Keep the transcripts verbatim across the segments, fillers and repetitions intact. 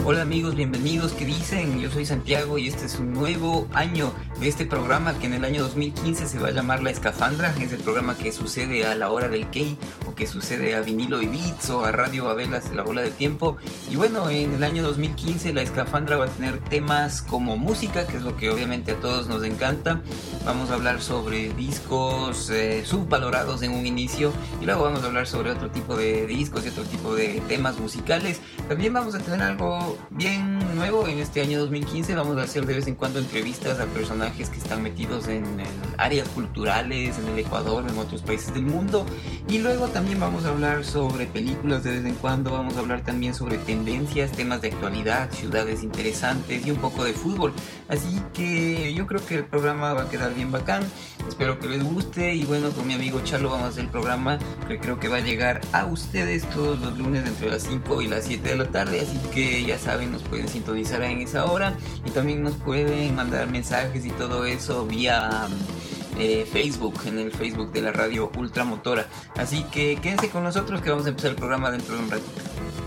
Hola amigos, bienvenidos. ¿Qué dicen? Yo soy Santiago y este es un nuevo año de este programa que en el año dos mil quince se va a llamar La Escafandra. Es el programa que sucede a La Hora del Key, o que sucede a Vinilo y Beats, o a Radio Babelas, La Bola del Tiempo. Y bueno, en el año dos mil quince La Escafandra va a tener temas como música, que es lo que obviamente a todos nos encanta. Vamos a hablar sobre discos eh, subvalorados en un inicio, y luego vamos a hablar sobre otro tipo de discos y otro tipo de temas musicales. También vamos a tener algo bien nuevo en este año dos mil quince. Vamos a hacer de vez en cuando entrevistas a personajes que están metidos en, en áreas culturales, en el Ecuador, en otros países del mundo. Y luego también vamos a hablar sobre películas de vez en cuando. Vamos a hablar también sobre tendencias, temas de actualidad, ciudades interesantes y un poco de fútbol. Así que yo creo que el programa va a quedar bien bacán. Espero que les guste. Y bueno, con mi amigo Chalo vamos a hacer el programa que creo que va a llegar a ustedes todos los lunes entre las cinco y las siete de la tarde. Así que ya saben, nos pueden sintonizar en esa hora, y también nos pueden mandar mensajes y todo eso vía eh, Facebook, en el Facebook de la radio Ultramotora. Así que quédense con nosotros, que vamos a empezar el programa dentro de un ratito.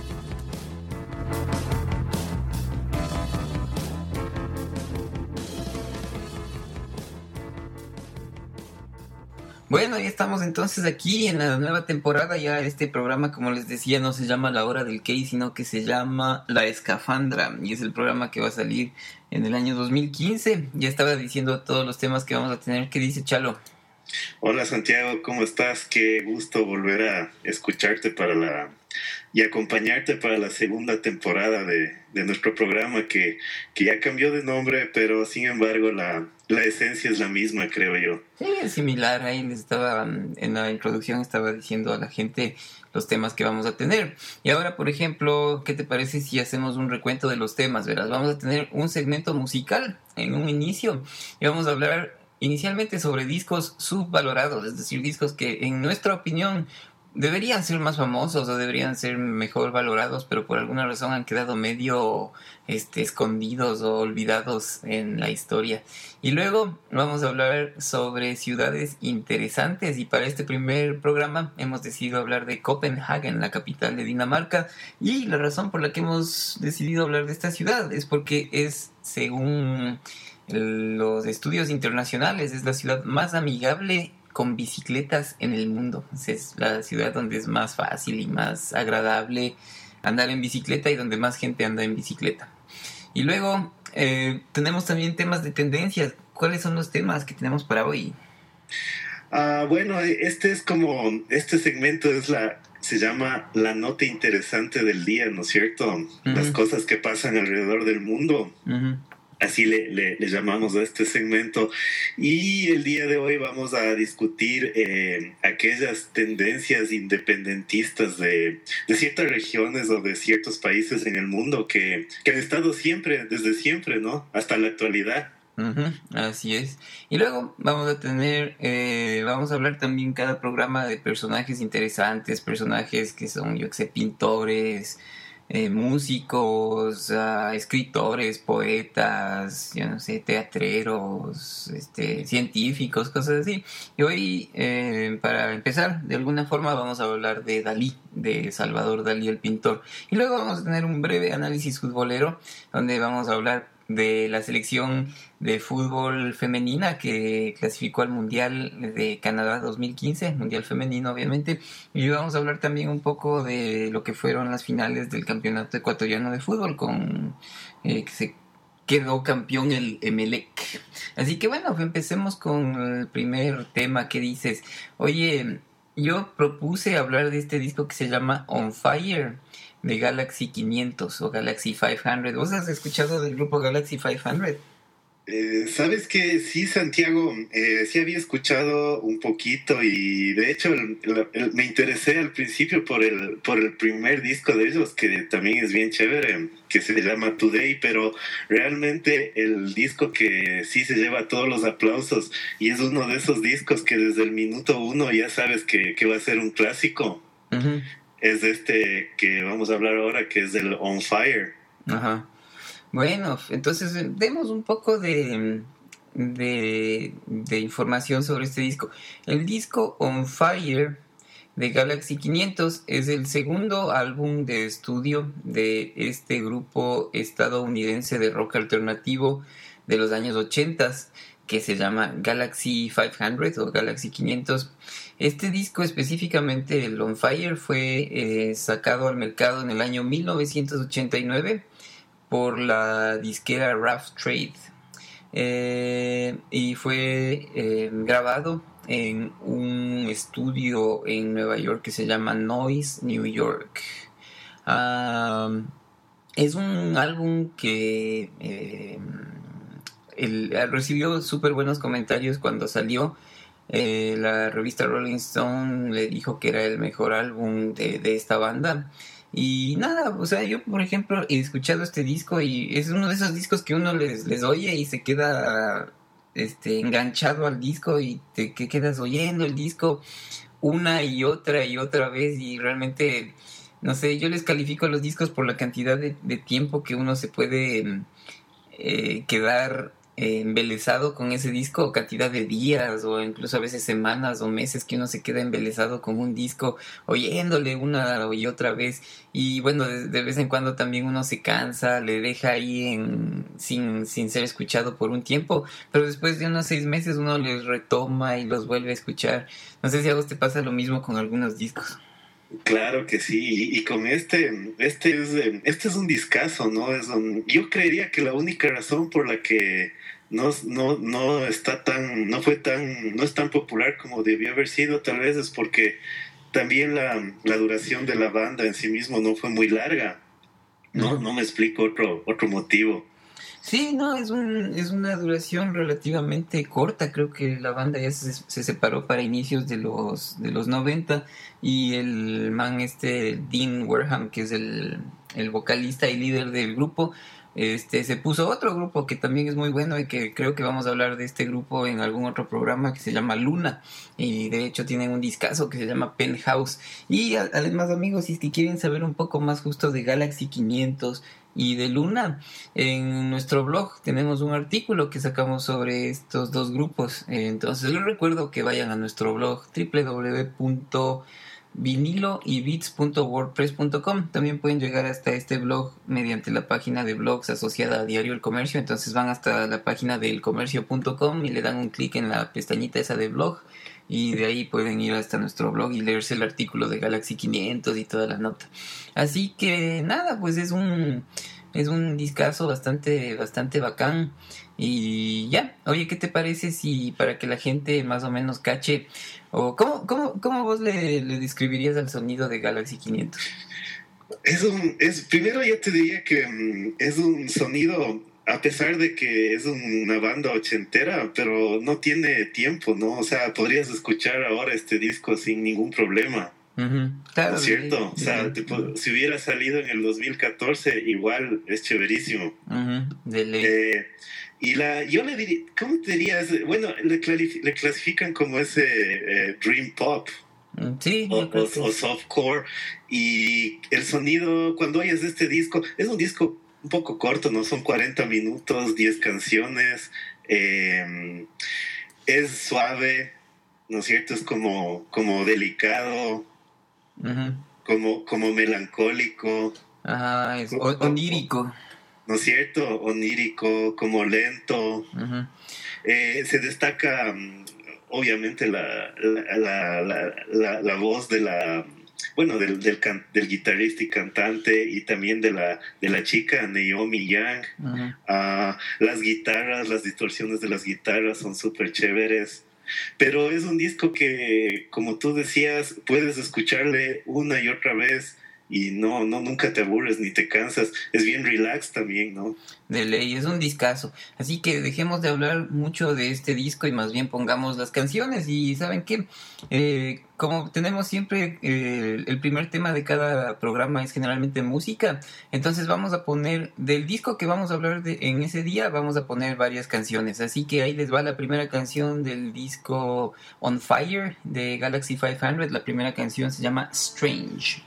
Bueno, ya estamos entonces aquí en la nueva temporada. Ya este programa, como les decía, no se llama La Hora del Key, sino que se llama La Escafandra, y es el programa que va a salir en el año dos mil quince. Ya estaba diciendo todos los temas que vamos a tener. ¿Qué dice Chalo? Hola Santiago, ¿cómo estás? Qué gusto volver a escucharte para la y acompañarte para la segunda temporada de, de nuestro programa, que, que ya cambió de nombre, pero sin embargo la, la esencia es la misma, creo yo. Sí, es similar. Ahí les estaba, en la introducción estaba diciendo a la gente los temas que vamos a tener. Y ahora, por ejemplo, ¿qué te parece si hacemos un recuento de los temas? Verás, vamos a tener un segmento musical en un inicio, y vamos a hablar inicialmente sobre discos subvalorados, es decir, discos que en nuestra opinión deberían ser más famosos o deberían ser mejor valorados, pero por alguna razón han quedado medio este, escondidos o olvidados en la historia. Y luego vamos a hablar sobre ciudades interesantes, y para este primer programa hemos decidido hablar de Copenhagen, la capital de Dinamarca. Y la razón por la que hemos decidido hablar de esta ciudad es porque es, según los estudios internacionales, es la ciudad más amigable con bicicletas en el mundo. Es la ciudad donde es más fácil y más agradable andar en bicicleta, y donde más gente anda en bicicleta. Y luego eh, tenemos también temas de tendencias. ¿Cuáles son los temas que tenemos para hoy? Ah, bueno, este es como, este segmento es la, se llama la nota interesante del día, ¿no es cierto? Uh-huh. Las cosas que pasan alrededor del mundo. Uh-huh. Así le, le, le llamamos a este segmento. Y el día de hoy vamos a discutir eh, aquellas tendencias independentistas de, de ciertas regiones o de ciertos países en el mundo que, que han estado siempre, desde siempre, ¿no? Hasta la actualidad. Uh-huh, así es. Y luego vamos a tener, eh, vamos a hablar también cada programa de personajes interesantes, personajes que son, yo que sé, pintores, Eh, músicos, uh, escritores, poetas, yo no sé, teatreros, este, científicos, cosas así. Y hoy, eh, para empezar, de alguna forma vamos a hablar de Dalí, de Salvador Dalí, el pintor. Y luego vamos a tener un breve análisis futbolero, donde vamos a hablar de la selección de fútbol femenina que clasificó al Mundial de Canadá dos mil quince, Mundial femenino obviamente, y vamos a hablar también un poco de lo que fueron las finales del Campeonato Ecuatoriano de Fútbol, con eh, que se quedó campeón el Emelec. Así que bueno, empecemos con el primer tema. ¿Qué dices? Oye, yo propuse hablar de este disco que se llama On Fire, de Galaxy quinientos o Galaxy quinientos. ¿Vos has escuchado del grupo Galaxy quinientos? Eh, Sabes que sí, Santiago, eh, sí había escuchado un poquito, y de hecho el, el, el, me interesé al principio por el, por el primer disco de ellos, que también es bien chévere, que se llama Today, pero realmente el disco que sí se lleva todos los aplausos, y es uno de esos discos que desde el minuto uno ya sabes que, que va a ser un clásico. Uh-huh. Es este que vamos a hablar ahora, que es el On Fire. Ajá. Bueno, entonces demos un poco de, de, de información sobre este disco. El disco On Fire de Galaxy quinientos. Es el segundo álbum de estudio de este grupo estadounidense de rock alternativo de los años ochenta, que se llama Galaxy quinientos o Galaxy quinientos. Este disco específicamente, el On Fire, fue eh, sacado al mercado en el año mil novecientos ochenta y nueve por la disquera Rough Trade, eh, y fue eh, grabado en un estudio en Nueva York que se llama Noise New York. Uh, es un álbum que eh, el, recibió súper buenos comentarios cuando salió. Eh, la revista Rolling Stone le dijo que era el mejor álbum de, de esta banda. Y nada, o sea, yo por ejemplo he escuchado este disco y es uno de esos discos que uno les, les oye y se queda este, enganchado al disco y te que quedas oyendo el disco una y otra y otra vez, y realmente, no sé, yo les califico los discos por la cantidad de, de tiempo que uno se puede eh, quedar eh, embelesado con ese disco, o cantidad de días o incluso a veces semanas o meses que uno se queda embelesado con un disco, oyéndole una y otra vez. Y bueno, de, de vez en cuando también uno se cansa, le deja ahí en, sin, sin ser escuchado por un tiempo, pero después de unos seis meses uno les retoma y los vuelve a escuchar. No sé si a vos te pasa lo mismo con algunos discos. Claro que sí, y, y con este, este es, este es un discazo, ¿no? Es un, yo creería que la única razón por la que no, no, no está tan, no fue tan, no es tan popular como debió haber sido, tal vez es porque también la, la duración de la banda en sí mismo no fue muy larga. No, no me explico otro, otro motivo. Sí, no, es un es una duración relativamente corta. Creo que la banda ya se, se separó para inicios de los de los noventa, y el man este Dean Wareham, que es el, el vocalista y líder del grupo, este se puso otro grupo que también es muy bueno y que creo que vamos a hablar de este grupo en algún otro programa, que se llama Luna, y de hecho tienen un discazo que se llama Penthouse. Y a, además, amigos, si es que quieren saber un poco más justo de Galaxy quinientos y de Luna, en nuestro blog tenemos un artículo que sacamos sobre estos dos grupos. Entonces les recuerdo que vayan a nuestro blog doble u doble u doble u punto vinilo y beats punto wordpress punto com. También pueden llegar hasta este blog mediante la página de blogs asociada a Diario El Comercio. Entonces van hasta la página de elcomercio punto com y le dan un clic en la pestañita esa de blog, y de ahí pueden ir hasta nuestro blog y leerse el artículo de Galaxy quinientos y toda la nota. Así que nada, pues es un es un discazo bastante bastante bacán. Y ya, oye, ¿qué te parece si, para que la gente más o menos cache, o cómo cómo cómo vos le, le describirías al sonido de Galaxy quinientos? Es un es primero ya te diría que um, es un sonido, a pesar de que es una banda ochentera, pero no tiene tiempo, ¿no? O sea, podrías escuchar ahora este disco sin ningún problema. Uh-huh. Claro, ¿No es cierto? Sí, o sea, sí. Tipo, si hubiera salido en el dos mil catorce, igual es chéverísimo. Uh-huh. De ley. Eh, y la, yo le diría, ¿cómo te dirías? Bueno, le, clarif- le clasifican como ese eh, Dream Pop. Sí, o, o, o softcore. Y el sonido, cuando oyes este disco, es un disco un poco corto, ¿no? Son cuarenta minutos, diez canciones. Eh, es suave, ¿no es cierto? Es como, como delicado, uh-huh. como, como melancólico. Ah, es o- onírico. ¿No es cierto? Onírico, como lento. Uh-huh. Eh, se destaca, obviamente, la, la, la, la, la, la voz de la... Bueno, del, del, can, del guitarrista y cantante, y también de la, de la chica Naomi Young. Uh-huh. Uh, las guitarras, las distorsiones de las guitarras son súper chéveres. Pero es un disco que, como tú decías, puedes escucharle una y otra vez y no, no, nunca te aburres ni te cansas. Es bien relax también, ¿no? De ley, es un discazo. Así que dejemos de hablar mucho de este disco y más bien pongamos las canciones. Y ¿saben qué? Eh, como tenemos siempre, eh, el primer tema de cada programa es generalmente música. Entonces vamos a poner, del disco que vamos a hablar de, en ese día, vamos a poner varias canciones. Así que ahí les va la primera canción del disco On Fire de Galaxy quinientos. La primera canción se llama Strange.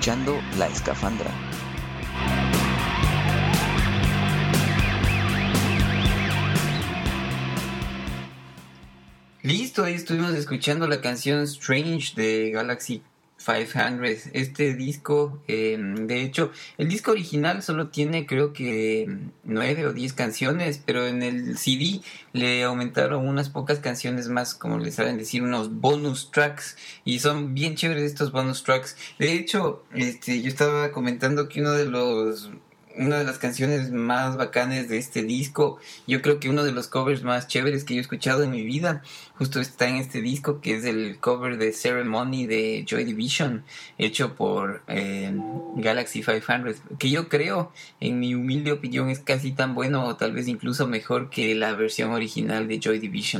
escuchando La Escafandra. Listo, ahí estuvimos escuchando la canción Strange de Galaxy quinientos. Este disco, eh, de hecho, el disco original solo tiene creo que nueve o diez canciones, pero en el C D le aumentaron unas pocas canciones más, como les saben decir, unos bonus tracks, y son bien chéveres estos bonus tracks. De hecho, este, yo estaba comentando que uno de los... una de las canciones más bacanes de este disco, yo creo que uno de los covers más chéveres que yo he escuchado en mi vida, justo está en este disco, que es el cover de Ceremony de Joy Division, hecho por eh, Galaxy quinientos, que yo creo, en mi humilde opinión, es casi tan bueno o tal vez incluso mejor que la versión original de Joy Division.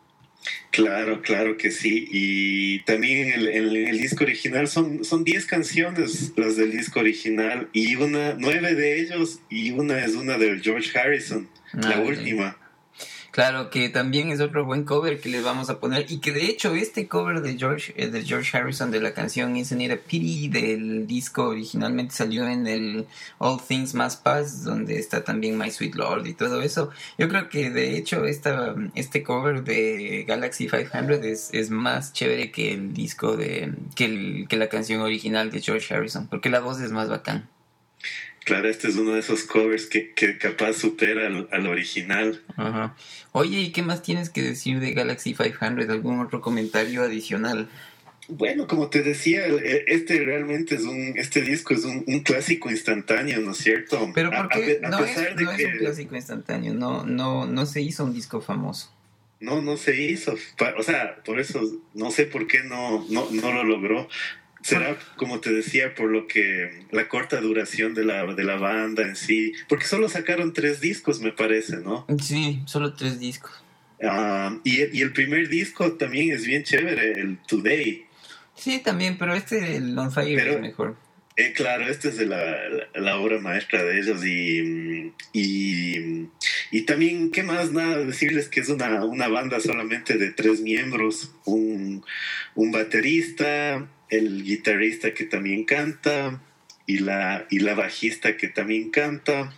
Claro, claro que sí. Y también en el, el, el disco original son son diez canciones las del disco original, y una nueve de ellos, y una es una de George Harrison, ah, la última. Claro, que también es otro buen cover que les vamos a poner, y que de hecho este cover de George eh, de George Harrison de la canción Isn't It a Pity del disco originalmente salió en el All Things Must Pass, donde está también My Sweet Lord y todo eso. Yo creo que de hecho esta, este cover de Galaxy quinientos es, es más chévere que el disco de que, el, que la canción original de George Harrison, porque la voz es más bacán. Claro, este es uno de esos covers que, que capaz supera al, al original. Ajá. Oye, ¿y qué más tienes que decir de Galaxy quinientos? ¿Algún otro comentario adicional? Bueno, como te decía, este realmente es un, este disco es un, un clásico instantáneo, ¿no es cierto? Pero ¿por qué? A, a, a no es, pesar de no que... es un clásico instantáneo, no, no, no se hizo un disco famoso. No, no se hizo. O sea, por eso no sé por qué no, no, no lo logró. Será, como te decía, por lo que la corta duración de la, de la banda en sí, porque solo sacaron tres discos, me parece, ¿no? Sí, solo tres discos. Uh, y, y el primer disco también es bien chévere, el Today. Sí, también, pero este, el On Fire, pero, es mejor. Eh, claro, esta es de la, la, la obra maestra de ellos, y, y, y también, ¿qué más? Nada, decirles que es una, una banda solamente de tres miembros, un, un baterista, el guitarrista que también canta, y la, y la bajista que también canta.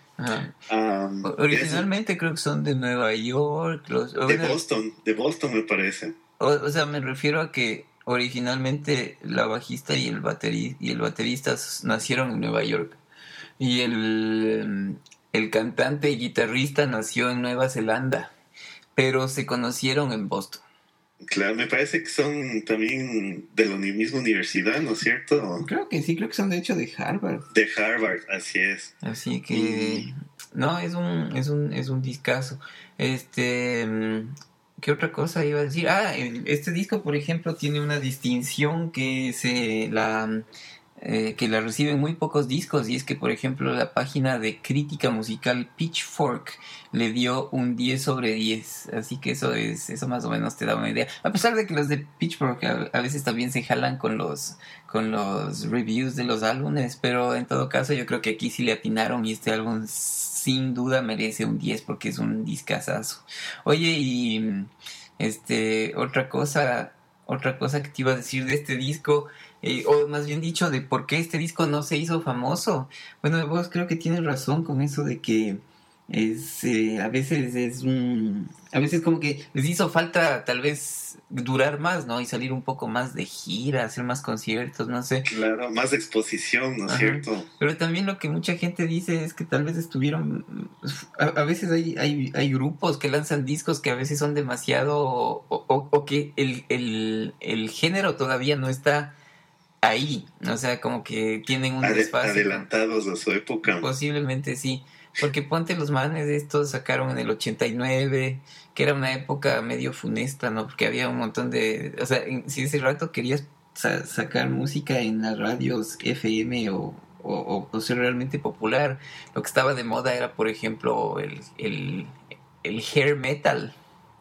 Um, Originalmente es, creo que son de Nueva York. Los, de Boston, de Boston me parece. O, o sea, me refiero a que originalmente la bajista y el, bateri, y el baterista nacieron en Nueva York. Y el, el cantante y guitarrista nació en Nueva Zelanda, pero se conocieron en Boston. Claro, me parece que son también de la misma universidad, ¿no es cierto? Creo que sí, creo que son de hecho de Harvard. De Harvard, así es. Así que y... no, es un es un es un discazo. Este, ¿qué otra cosa iba a decir? Ah, este disco, por ejemplo, tiene una distinción que se la eh, que la reciben muy pocos discos, y es que, por ejemplo, la página de crítica musical Pitchfork le dio un diez sobre diez, así que eso es eso más o menos te da una idea, a pesar de que los de Pitchfork a, a veces también se jalan con los con los reviews de los álbumes, pero en todo caso yo creo que aquí sí le atinaron, y este álbum sin duda merece un diez porque es un discazazo. Oye, y este otra cosa otra cosa que te iba a decir de este disco, eh, o más bien dicho, de por qué este disco no se hizo famoso. Bueno, vos creo que tienes razón con eso de que es eh, a veces es un a veces como que les hizo falta tal vez durar más, ¿no? Y salir un poco más de gira, hacer más conciertos, no sé. Claro, más exposición, ¿no es cierto? Pero también lo que mucha gente dice es que tal vez estuvieron a, a veces hay, hay hay grupos que lanzan discos que a veces son demasiado o, o, o que el, el, el género todavía no está ahí, o sea, como que tienen un Ade- desfase. adelantados a su época. Posiblemente sí. Porque ponte, los manes de estos sacaron en el ochenta y nueve, que era una época medio funesta, ¿no? Porque había un montón de... O sea, si ese rato querías sa- sacar música en las radios F M o, o, o ser realmente popular, lo que estaba de moda era, por ejemplo, el, el, el hair metal.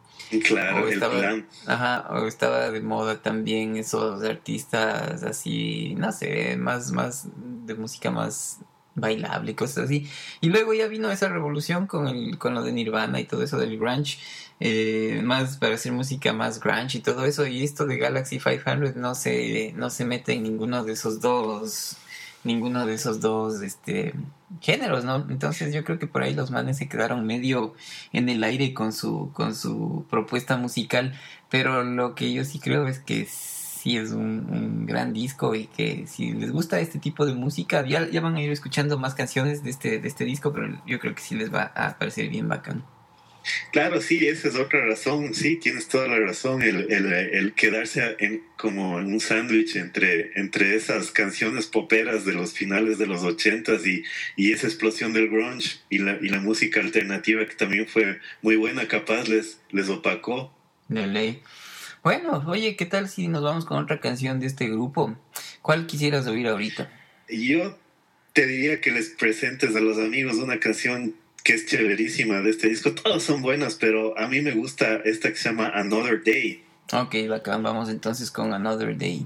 Claro, el estaba, plan. Ajá, o estaba de moda también esos artistas así, no sé, más, más de música más... bailable y cosas así, y luego ya vino esa revolución con el con lo de Nirvana y todo eso del grunge, eh, más para hacer música más grunge y todo eso, y esto de Galaxy quinientos no se no se mete en ninguno de esos dos ninguno de esos dos este géneros, ¿no? Entonces yo creo que por ahí los manes se quedaron medio en el aire con su con su propuesta musical, pero lo que yo sí creo es que sí es un, un gran disco y que si les gusta este tipo de música ya, ya van a ir escuchando más canciones de este de este disco, pero yo creo que sí les va a parecer bien bacán. Claro, sí, esa es otra razón, sí, tienes toda la razón, el, el, el quedarse en, como en un sándwich entre, entre esas canciones poperas de los finales de los ochentas y, y esa explosión del grunge y la, y la música alternativa que también fue muy buena, capaz les, les opacó. De ley. Bueno, oye, ¿qué tal si nos vamos con otra canción de este grupo? ¿Cuál quisieras oír ahorita? Yo te diría que les presentes a los amigos una canción que es chéverísima de este disco. Todas son buenas, pero a mí me gusta esta que se llama Another Day. Ok, bacán, vamos entonces con Another Day.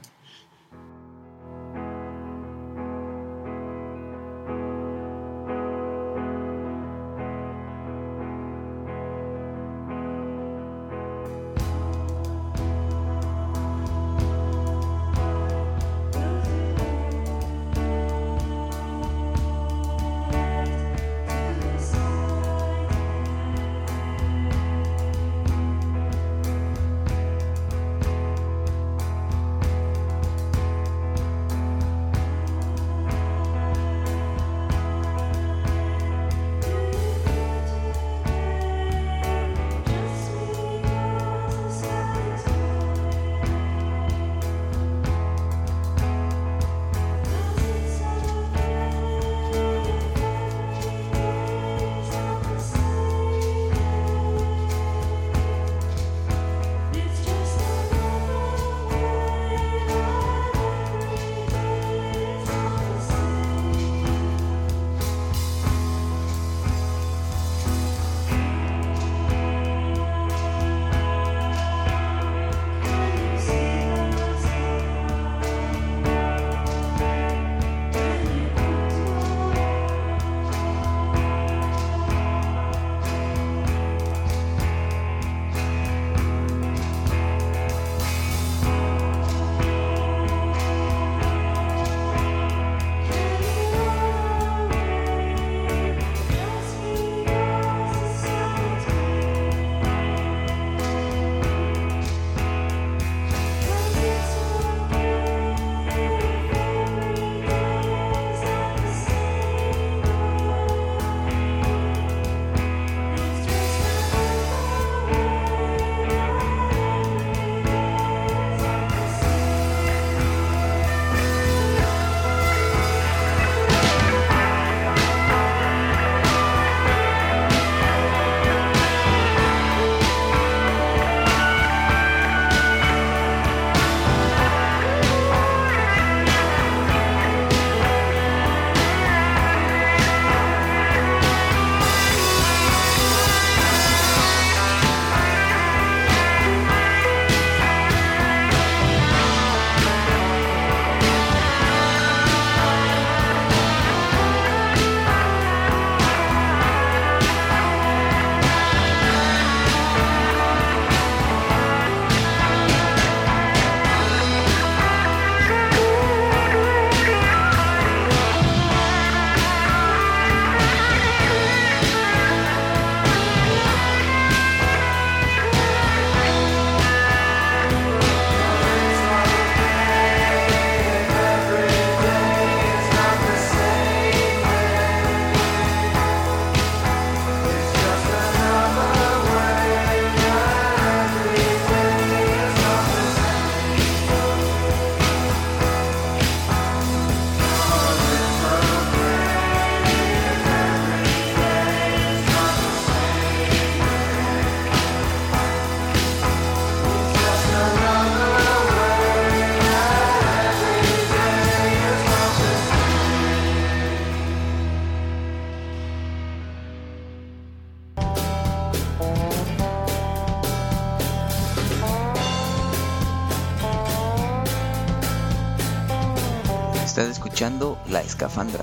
Estás escuchando La Escafandra.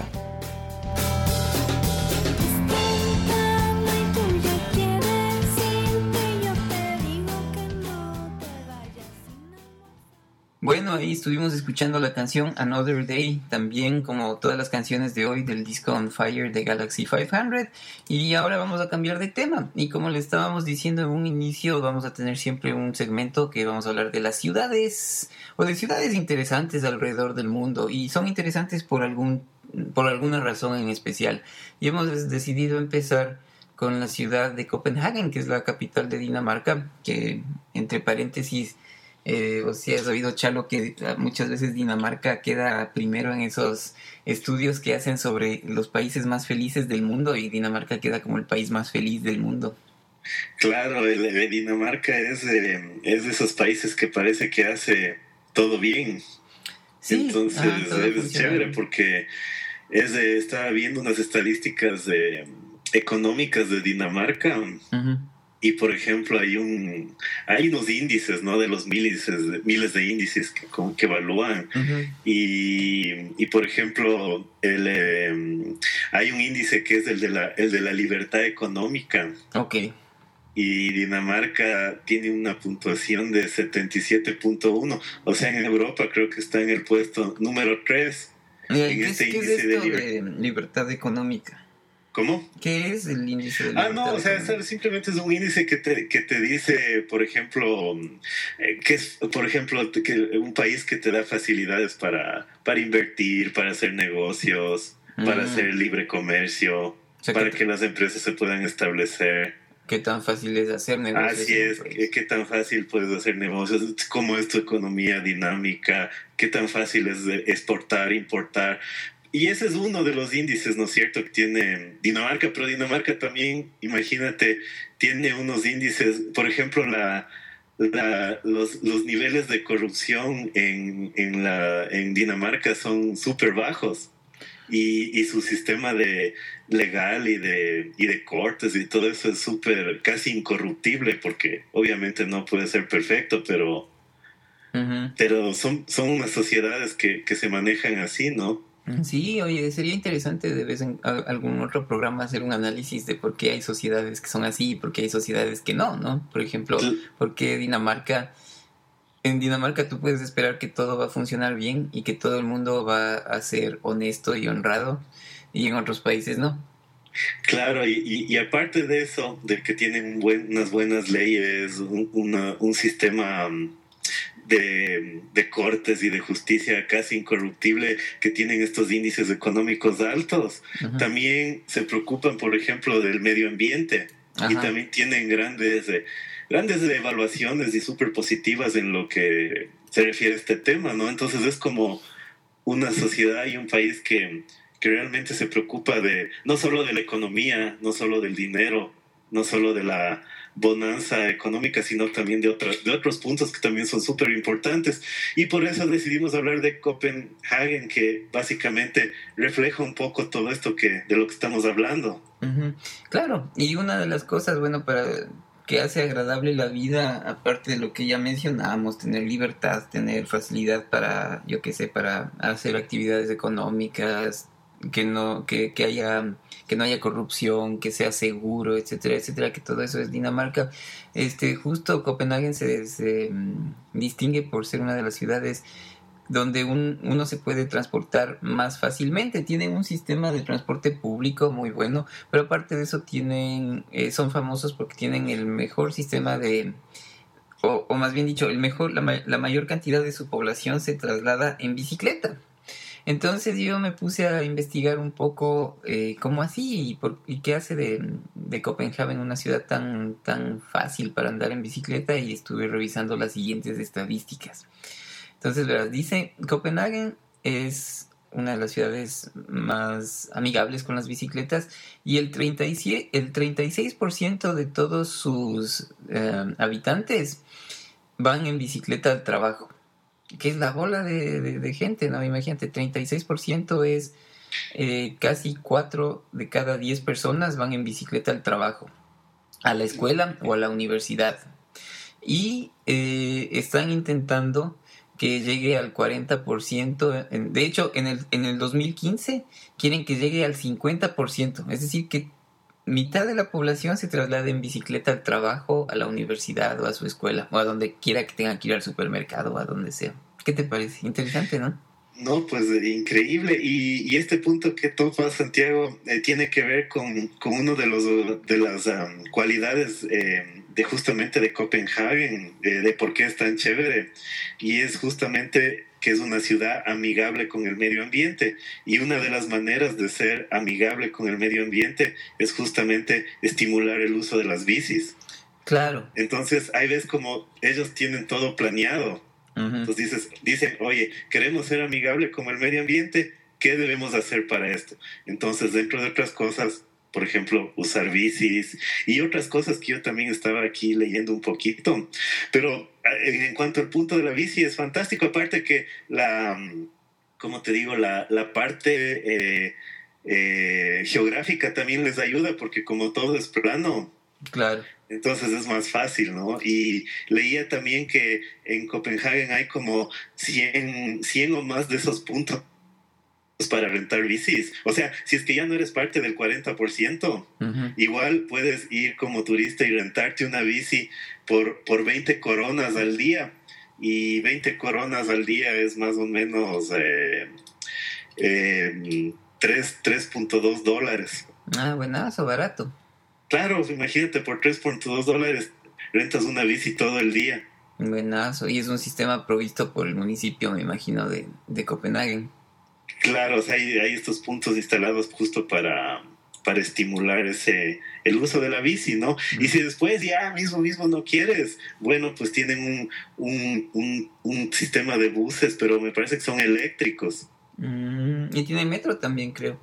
Bueno, ahí estuvimos escuchando la canción Another Day, también como todas las canciones de hoy del disco On Fire de Galaxy quinientos. Y ahora vamos a cambiar de tema. Y como le estábamos diciendo en un inicio, vamos a tener siempre un segmento que vamos a hablar de las ciudades o de ciudades interesantes alrededor del mundo. Y son interesantes por algún por alguna razón en especial. Y hemos decidido empezar con la ciudad de Copenhague, que es la capital de Dinamarca, que entre paréntesis... Eh, o sea, has oído, Chalo, que muchas veces Dinamarca queda primero en esos estudios que hacen sobre los países más felices del mundo, y Dinamarca queda como el país más feliz del mundo. Claro, el, el Dinamarca es de, es de esos países que parece que hace todo bien. Sí, entonces ah, todo es chévere bien. Porque es de, estaba viendo unas estadísticas de, económicas de Dinamarca. Uh-huh. Y por ejemplo hay un hay unos índices, ¿no? De los miles de, miles de índices que, que evalúan. Uh-huh. y, y por ejemplo el, eh, hay un índice que es el de la el de la libertad económica. Okay. Y Dinamarca tiene una puntuación de setenta y siete punto uno. O sea, en Europa creo que está en el puesto número tres. En este ¿Qué índice es esto de, liber... de libertad económica? ¿Cómo? ¿Qué es el índice de libertad? Ah, no, o sea, económica? Simplemente es un índice que te, que te dice, por ejemplo, eh, que es, por ejemplo, que un país que te da facilidades para, para invertir, para hacer negocios, mm. para hacer libre comercio, o sea, para que, que las empresas se puedan establecer. ¿Qué tan fácil es hacer negocios? Así es, ¿qué, qué tan fácil puedes hacer negocios? ¿Cómo es tu economía dinámica? ¿Qué tan fácil es exportar, importar? Y ese es uno de los índices, ¿no es cierto?, que tiene Dinamarca, pero Dinamarca también, imagínate, tiene unos índices, por ejemplo, la, la, los, los niveles de corrupción en, en, la, en Dinamarca son súper bajos. Y, y su sistema de legal y de, y de cortes y todo eso es súper, casi incorruptible, porque obviamente no puede ser perfecto, pero, uh-huh. pero son, son unas sociedades que, que se manejan así, ¿no? Sí, oye, sería interesante de vez en algún otro programa hacer un análisis de por qué hay sociedades que son así y por qué hay sociedades que no, ¿no? Por ejemplo, por qué Dinamarca... En Dinamarca tú puedes esperar que todo va a funcionar bien y que todo el mundo va a ser honesto y honrado, y en otros países no. Claro, y, y, y aparte de eso, de que tienen buen, unas buenas leyes, un, una, un sistema de, de cortes y de justicia casi incorruptible, que tienen estos índices económicos altos, uh-huh. también se preocupan, por ejemplo, del medio ambiente. Ajá. Y también tienen grandes... Eh, grandes evaluaciones y súper positivas en lo que se refiere a este tema, ¿no? Entonces es como una sociedad y un país que, que realmente se preocupa de no solo de la economía, no solo del dinero, no solo de la bonanza económica, sino también de, otras, de otros puntos que también son súper importantes. Y por eso decidimos hablar de Copenhague, que básicamente refleja un poco todo esto que, de lo que estamos hablando. Uh-huh. Claro, y una de las cosas, bueno, para... que hace agradable la vida, aparte de lo que ya mencionábamos, tener libertad, tener facilidad para, yo qué sé, para hacer actividades económicas, que no, que, que haya, que no haya corrupción, que sea seguro, etcétera, etcétera, que todo eso es Dinamarca. Este, justo Copenhague se, se um, distingue por ser una de las ciudades donde un, uno se puede transportar más fácilmente. Tienen un sistema de transporte público muy bueno, pero aparte de eso tienen eh, son famosos porque tienen el mejor sistema de, o, o más bien dicho, el mejor la, la mayor cantidad de su población se traslada en bicicleta. Entonces yo me puse a investigar un poco eh, cómo así y, por, y qué hace de, de Copenhague una ciudad tan, tan fácil para andar en bicicleta, y estuve revisando las siguientes estadísticas. Entonces, verás, dice, Copenhague es una de las ciudades más amigables con las bicicletas, y el, treinta y siete, el treinta y seis por ciento de todos sus eh, habitantes van en bicicleta al trabajo, que es la bola de, de, de gente, ¿no? Imagínate, treinta y seis por ciento es eh, casi cuatro de cada diez personas van en bicicleta al trabajo, a la escuela o a la universidad. Y eh, están intentando que llegue al cuarenta por ciento. De hecho, en el, en el dos mil quince quieren que llegue al cincuenta por ciento. Es decir, que mitad de la población se traslade en bicicleta al trabajo, a la universidad o a su escuela, o a donde quiera que tengan que ir, al supermercado o a donde sea. ¿Qué te parece? Interesante, ¿no? No, pues increíble. Y, y este punto que topas, Santiago, eh, tiene que ver con, con uno de los de las um, cualidades eh, de justamente de Copenhague, de, de por qué es tan chévere. Y es justamente que es una ciudad amigable con el medio ambiente. Y una de las maneras de ser amigable con el medio ambiente es justamente estimular el uso de las bicis. Claro. Entonces, ahí ves como ellos tienen todo planeado. Uh-huh. Entonces dices, dicen, oye, queremos ser amigable con el medio ambiente, ¿qué debemos hacer para esto? Entonces, dentro de otras cosas, por ejemplo, usar bicis y otras cosas que yo también estaba aquí leyendo un poquito. Pero en cuanto al punto de la bici, es fantástico. Aparte que la, como te digo, la, la parte eh, eh, geográfica también les ayuda, porque como todo es plano. Claro. Entonces es más fácil, ¿no? Y leía también que en Copenhague hay como cien, cien o más de esos puntos para rentar bicis. O sea, si es que ya no eres parte del cuarenta por ciento, uh-huh. igual puedes ir como turista y rentarte una bici por, por veinte coronas al día. Y veinte coronas al día es más o menos eh, eh, tres punto dos dólares. Ah, buenazo, barato. Claro, imagínate, por tres punto dos dólares rentas una bici todo el día. Buenazo, y es un sistema provisto por el municipio, me imagino, de, de Copenhague. Claro, o sea, hay, hay estos puntos instalados justo para, para estimular ese el uso de la bici, ¿no? Mm. Y si después ya mismo mismo no quieres, bueno, pues tienen un, un, un, un sistema de buses, pero me parece que son eléctricos. Mm, y tienen metro también, creo.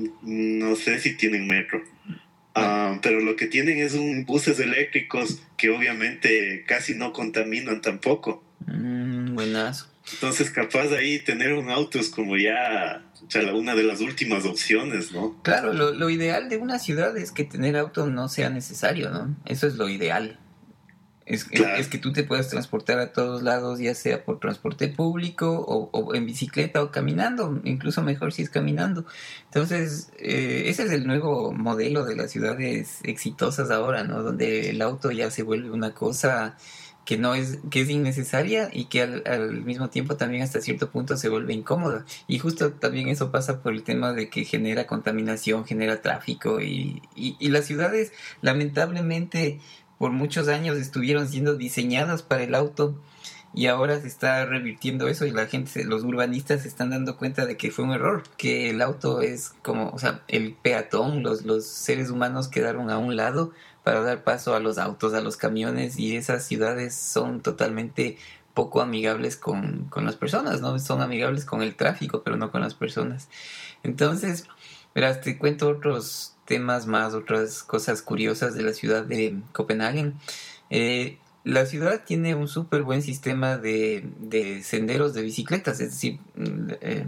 No sé si tienen metro. Uh, pero lo que tienen es un buses eléctricos que obviamente casi no contaminan tampoco. Mm, buenazo. Entonces, capaz de ahí tener un auto es como ya, ya una de las últimas opciones, ¿no? Claro, lo, lo ideal de una ciudad es que tener auto no sea necesario, ¿no? Eso es lo ideal. Es, claro. es, es que tú te puedas transportar a todos lados, ya sea por transporte público o, o en bicicleta o caminando, incluso mejor si es caminando. Entonces, eh, ese es el nuevo modelo de las ciudades exitosas ahora, ¿no? Donde el auto ya se vuelve una cosa que no es, que es innecesaria y que al, al mismo tiempo también hasta cierto punto se vuelve incómoda. Y justo también eso pasa por el tema de que genera contaminación, genera tráfico y, y, y las ciudades lamentablemente por muchos años estuvieron siendo diseñadas para el auto y ahora se está revirtiendo eso y la gente, los urbanistas se están dando cuenta de que fue un error, que el auto es como, o sea, el peatón, los, los seres humanos quedaron a un lado para dar paso a los autos, a los camiones y esas ciudades son totalmente poco amigables con, con las personas, ¿no? Son amigables con el tráfico, pero no con las personas. Entonces, verás, te cuento otros temas más, otras cosas curiosas de la ciudad de Copenhague. Eh, la ciudad tiene un súper buen sistema de, de senderos de bicicletas, es decir, eh,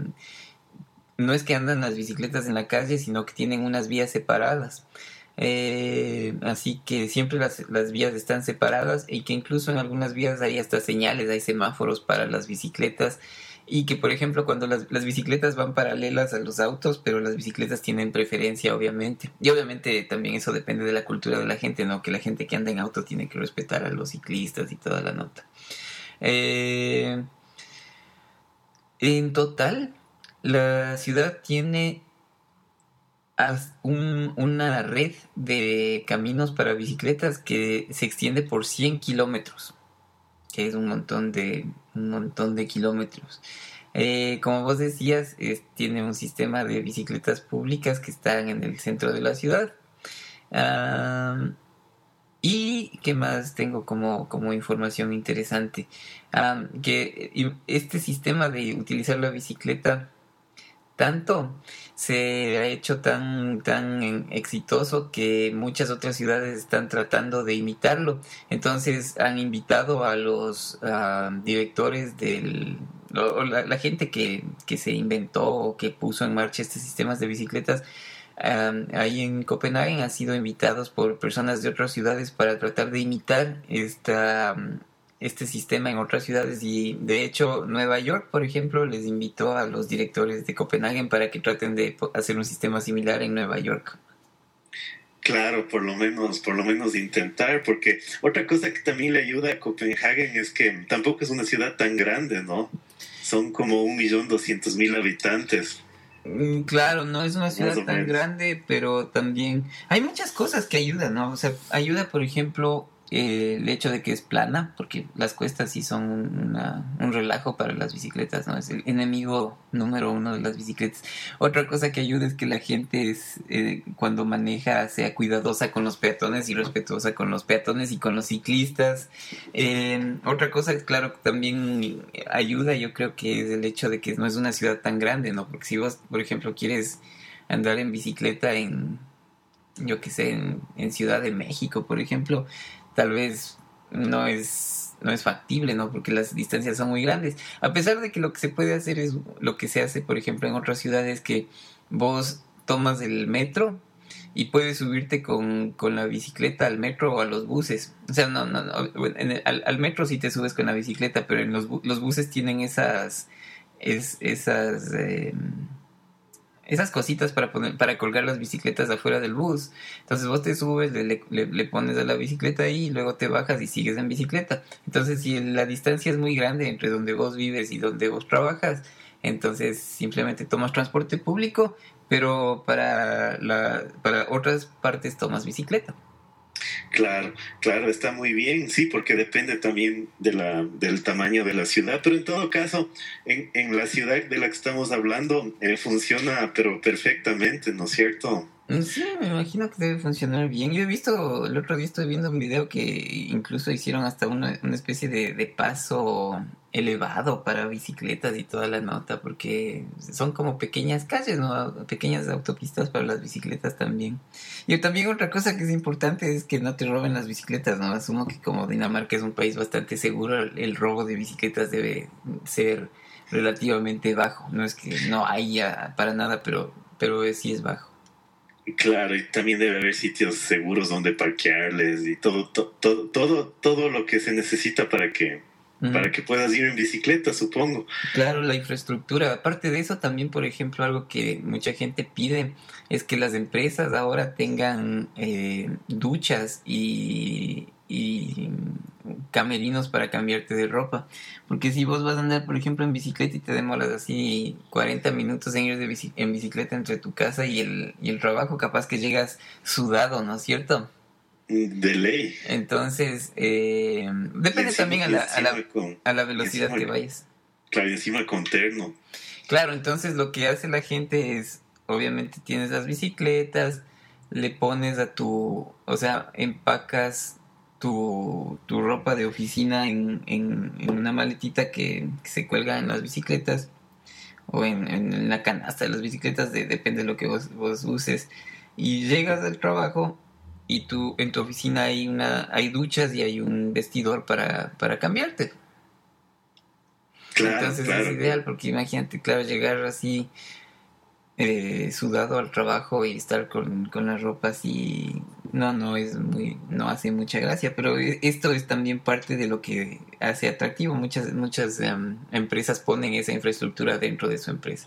no es que andan las bicicletas en la calle, sino que tienen unas vías separadas. Eh, así que siempre las, las vías están separadas y que incluso en algunas vías hay hasta señales, hay semáforos para las bicicletas. Y que, por ejemplo, cuando las, las bicicletas van paralelas a los autos, pero las bicicletas tienen preferencia, obviamente. Y obviamente también eso depende de la cultura de la gente, ¿no? Que la gente que anda en auto tiene que respetar a los ciclistas y toda la nota. Eh, en total, la ciudad tiene un, una red de caminos para bicicletas que se extiende por cien kilómetros. Que es un montón de un montón de kilómetros. Eh, como vos decías, es, tiene un sistema de bicicletas públicas que están en el centro de la ciudad. Um, y qué más tengo como, como información interesante, um, que este sistema de utilizar la bicicleta tanto se ha hecho tan tan exitoso que muchas otras ciudades están tratando de imitarlo. Entonces han invitado a los uh, directores del o la, la gente que, que se inventó o que puso en marcha estos sistemas de bicicletas um, ahí en Copenhague, han sido invitados por personas de otras ciudades para tratar de imitar esta um, este sistema en otras ciudades. Y de hecho Nueva York, por ejemplo, les invitó a los directores de Copenhague para que traten de hacer un sistema similar en Nueva York. Claro, por lo menos, por lo menos intentar, porque otra cosa que también le ayuda a Copenhague es que tampoco es una ciudad tan grande, ¿no? son como un millón doscientos mil habitantes. Claro, no es una ciudad tan grande, pero también hay muchas cosas que ayudan, ¿no? O sea, ayuda, por ejemplo, eh, el hecho de que es plana, porque las cuestas sí son una, un relajo para las bicicletas, ¿no? Es el enemigo número uno de las bicicletas. Otra cosa que ayuda es que la gente es, eh, cuando maneja sea cuidadosa con los peatones y respetuosa con los peatones y con los ciclistas. Eh, otra cosa, claro, que también ayuda, yo creo que es el hecho de que no es una ciudad tan grande, ¿no? Porque si vos, por ejemplo, quieres andar en bicicleta en, yo qué sé, en, en Ciudad de México, por ejemplo, tal vez no es no es factible, ¿no? Porque las distancias son muy grandes. A pesar de que lo que se puede hacer es lo que se hace, por ejemplo, en otras ciudades, que vos tomas el metro y puedes subirte con, con la bicicleta al metro o a los buses. O sea, no, no, no en el, al, al metro sí te subes con la bicicleta, pero en los, los buses tienen esas es, esas eh, esas cositas para poner, para colgar las bicicletas afuera del bus. Entonces vos te subes, le, le, le pones a la bicicleta ahí y luego te bajas y sigues en bicicleta. Entonces si la distancia es muy grande entre donde vos vives y donde vos trabajas, entonces simplemente tomas transporte público, pero para, la, para otras partes tomas bicicleta. Claro, claro, está muy bien, sí, porque depende también de la, del tamaño de la ciudad, pero en todo caso, en, en la ciudad de la que estamos hablando, eh, funciona pero perfectamente, ¿no es cierto? Sí, me imagino que debe funcionar bien. Yo he visto, el otro día estuve viendo un video que incluso hicieron hasta una, una especie de, de paso elevado para bicicletas y toda la nota, porque son como pequeñas calles, ¿no? Pequeñas autopistas para las bicicletas también. Y también otra cosa que es importante es que no te roben las bicicletas, ¿no? Asumo que como Dinamarca es un país bastante seguro, el robo de bicicletas debe ser relativamente bajo. No es que no haya para nada, pero, pero sí es bajo. Claro, y también debe haber sitios seguros donde parquearles y todo, to, todo, todo, todo lo que se necesita para que, uh-huh. para que puedas ir en bicicleta, supongo. Claro, la infraestructura. Aparte de eso, también, por ejemplo, algo que mucha gente pide es que las empresas ahora tengan eh, duchas y, y camerinos para cambiarte de ropa. Porque si vos vas a andar, por ejemplo, en bicicleta y te demoras así cuarenta minutos en ir de bici- en bicicleta entre tu casa y el, y el trabajo, capaz que llegas sudado, ¿no es cierto? De ley. Entonces, eh, depende encima, también a la, a la, con, a la velocidad encima, que vayas. Claro, y encima con terno. Claro, entonces lo que hace la gente es, obviamente tienes las bicicletas, le pones a tu, o sea, empacas tu, tu ropa de oficina en, en, en una maletita que, que se cuelga en las bicicletas o en, en la canasta de las bicicletas, de, depende de lo que vos, vos uses, y llegas al trabajo y tú en tu oficina hay una hay duchas y hay un vestidor para, para cambiarte. Claro, entonces claro. Es ideal porque imagínate, claro, llegar así eh, sudado al trabajo y estar con, con la ropa así, no, no es muy, no hace mucha gracia, pero esto es también parte de lo que hace atractivo. Muchas, muchas um, empresas ponen esa infraestructura dentro de su empresa.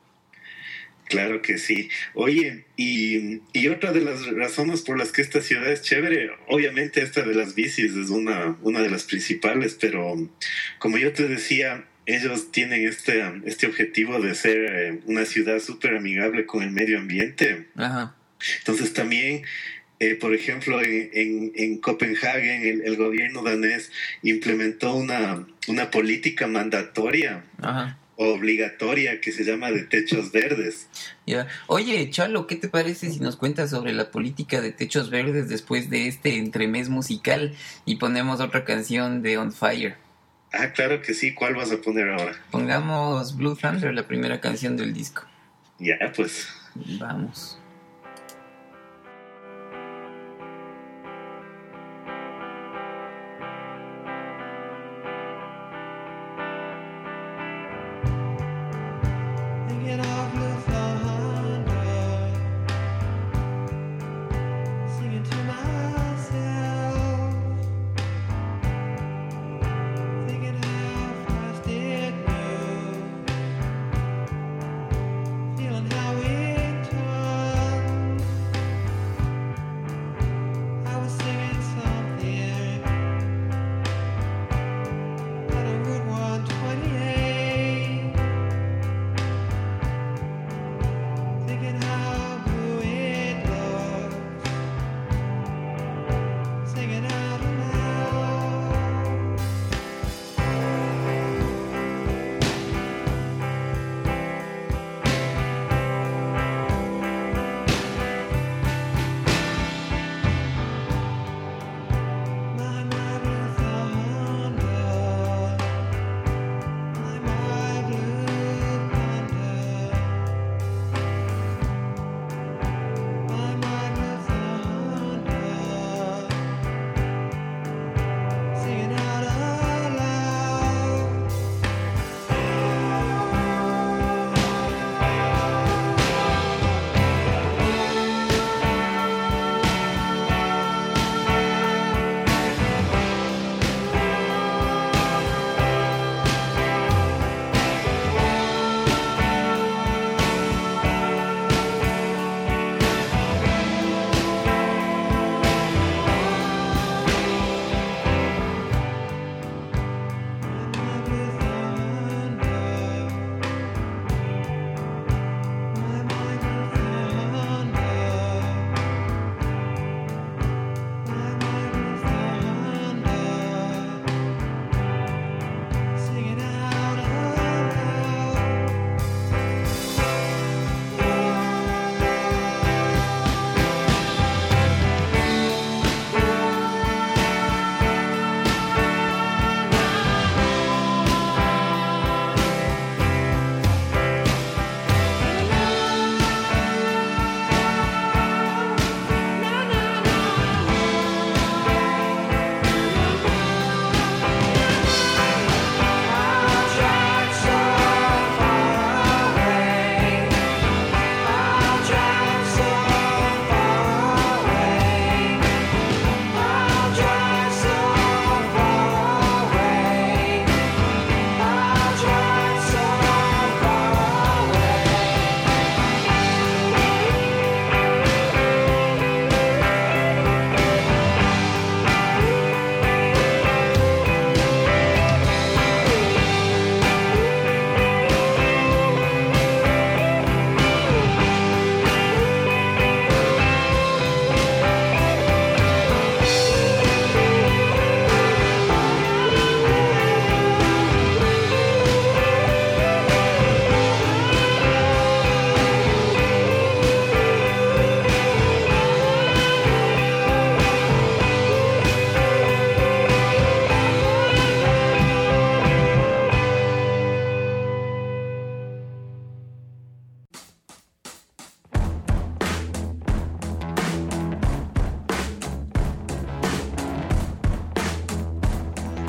Claro que sí. Oye, y, y otra de las razones por las que esta ciudad es chévere, obviamente esta de las bicis es una, una de las principales, pero como yo te decía, ellos tienen este, este objetivo de ser eh, una ciudad súper amigable con el medio ambiente. Ajá. Entonces también, eh, por ejemplo, en, en, en Copenhague, el, el gobierno danés implementó una, una política mandatoria. Ajá. Obligatoria que se llama de techos verdes. Ya. Oye, Chalo, ¿qué te parece si nos cuentas sobre la política de techos verdes después de este entremés musical y ponemos otra canción de On Fire? Ah, claro que sí. ¿Cuál vas a poner ahora? Pongamos Blue Thunder, la primera canción del disco. Ya, pues. Vamos. Feeling how it turns.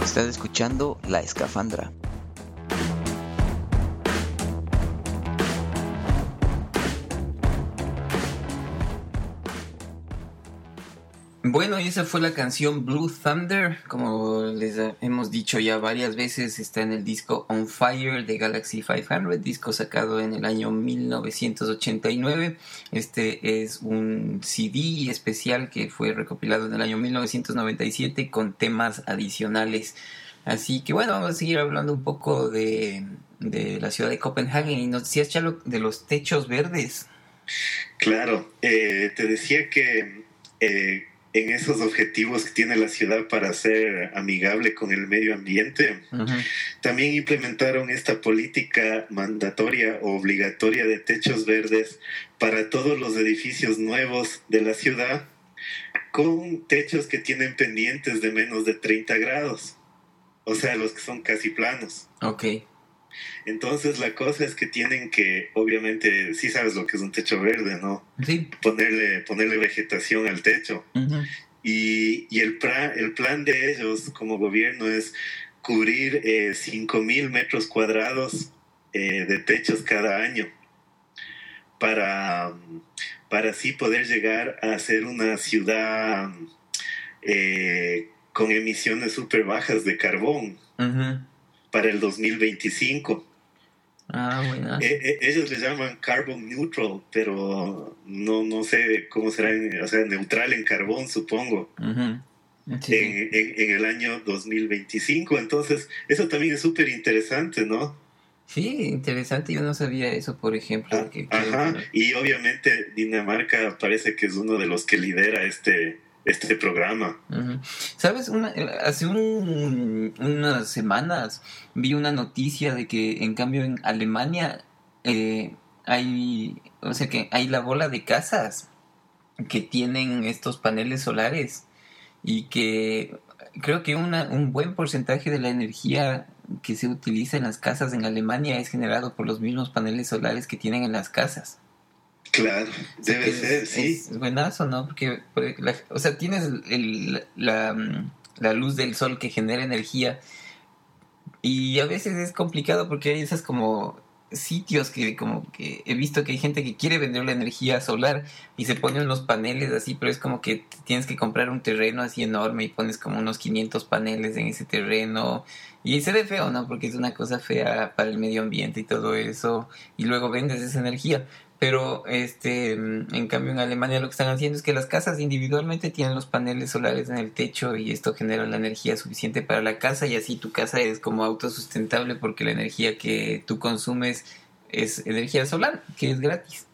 Estás escuchando La Escafandra. Bueno, y esa fue la canción Blue Thunder. Como les hemos dicho ya varias veces, está en el disco On Fire de Galaxy quinientos, disco sacado en el año mil novecientos ochenta y nueve. Este es un C D especial que fue recopilado en el año mil novecientos noventa y siete con temas adicionales. Así que bueno, vamos a seguir hablando un poco de, de la ciudad de Copenhague. Y nos decías, Chalo, de los techos verdes. Claro, eh, te decía que... Eh, en esos objetivos que tiene la ciudad para ser amigable con el medio ambiente, uh-huh. También implementaron esta política mandatoria o obligatoria de techos verdes para todos los edificios nuevos de la ciudad, con techos que tienen pendientes de menos de treinta grados, o sea, los que son casi planos. Ok. Entonces la cosa es que tienen que, obviamente, sí sabes lo que es un techo verde, ¿no? Sí. Ponerle, ponerle vegetación al techo. Uh-huh. Y, y el, pra, el plan de ellos como gobierno es cubrir eh, cinco mil metros cuadrados eh, de techos cada año para, para así poder llegar a ser una ciudad eh, con emisiones súper bajas de carbón. Uh-huh. Para el dos mil veinticinco. Ah, bueno. Eh, eh, ellos le llaman carbon neutral, pero no, no sé cómo será, en, o sea, neutral en carbón, supongo, uh-huh. Sí. en, en, en el año dos mil veinticinco. Entonces, eso también es súper interesante, ¿no? Sí, interesante. Yo no sabía eso, por ejemplo. Ah, que, ajá, que... y obviamente Dinamarca parece que es uno de los que lidera este... este programa. Uh-huh. ¿Sabes? Una, hace un, unas semanas vi una noticia de que en cambio en Alemania eh, hay, o sea que hay la bola de casas que tienen estos paneles solares y que creo que una, un buen porcentaje de la energía que se utiliza en las casas en Alemania es generado por los mismos paneles solares que tienen en las casas. Claro, debe es, ser, sí. Es buenazo, ¿no? Porque, la, o sea, tienes el, la, la luz del sol que genera energía y a veces es complicado porque hay esas como sitios que como que he visto que hay gente que quiere vender la energía solar y se ponen unos paneles así, pero es como que tienes que comprar un terreno así enorme y pones como unos quinientos paneles en ese terreno y se ve feo, ¿no? Porque es una cosa fea para el medio ambiente y todo eso y luego vendes esa energía. Pero este, en cambio en Alemania lo que están haciendo es que las casas individualmente tienen los paneles solares en el techo y esto genera la energía suficiente para la casa y así tu casa es como autosustentable porque la energía que tú consumes es energía solar, que es gratis.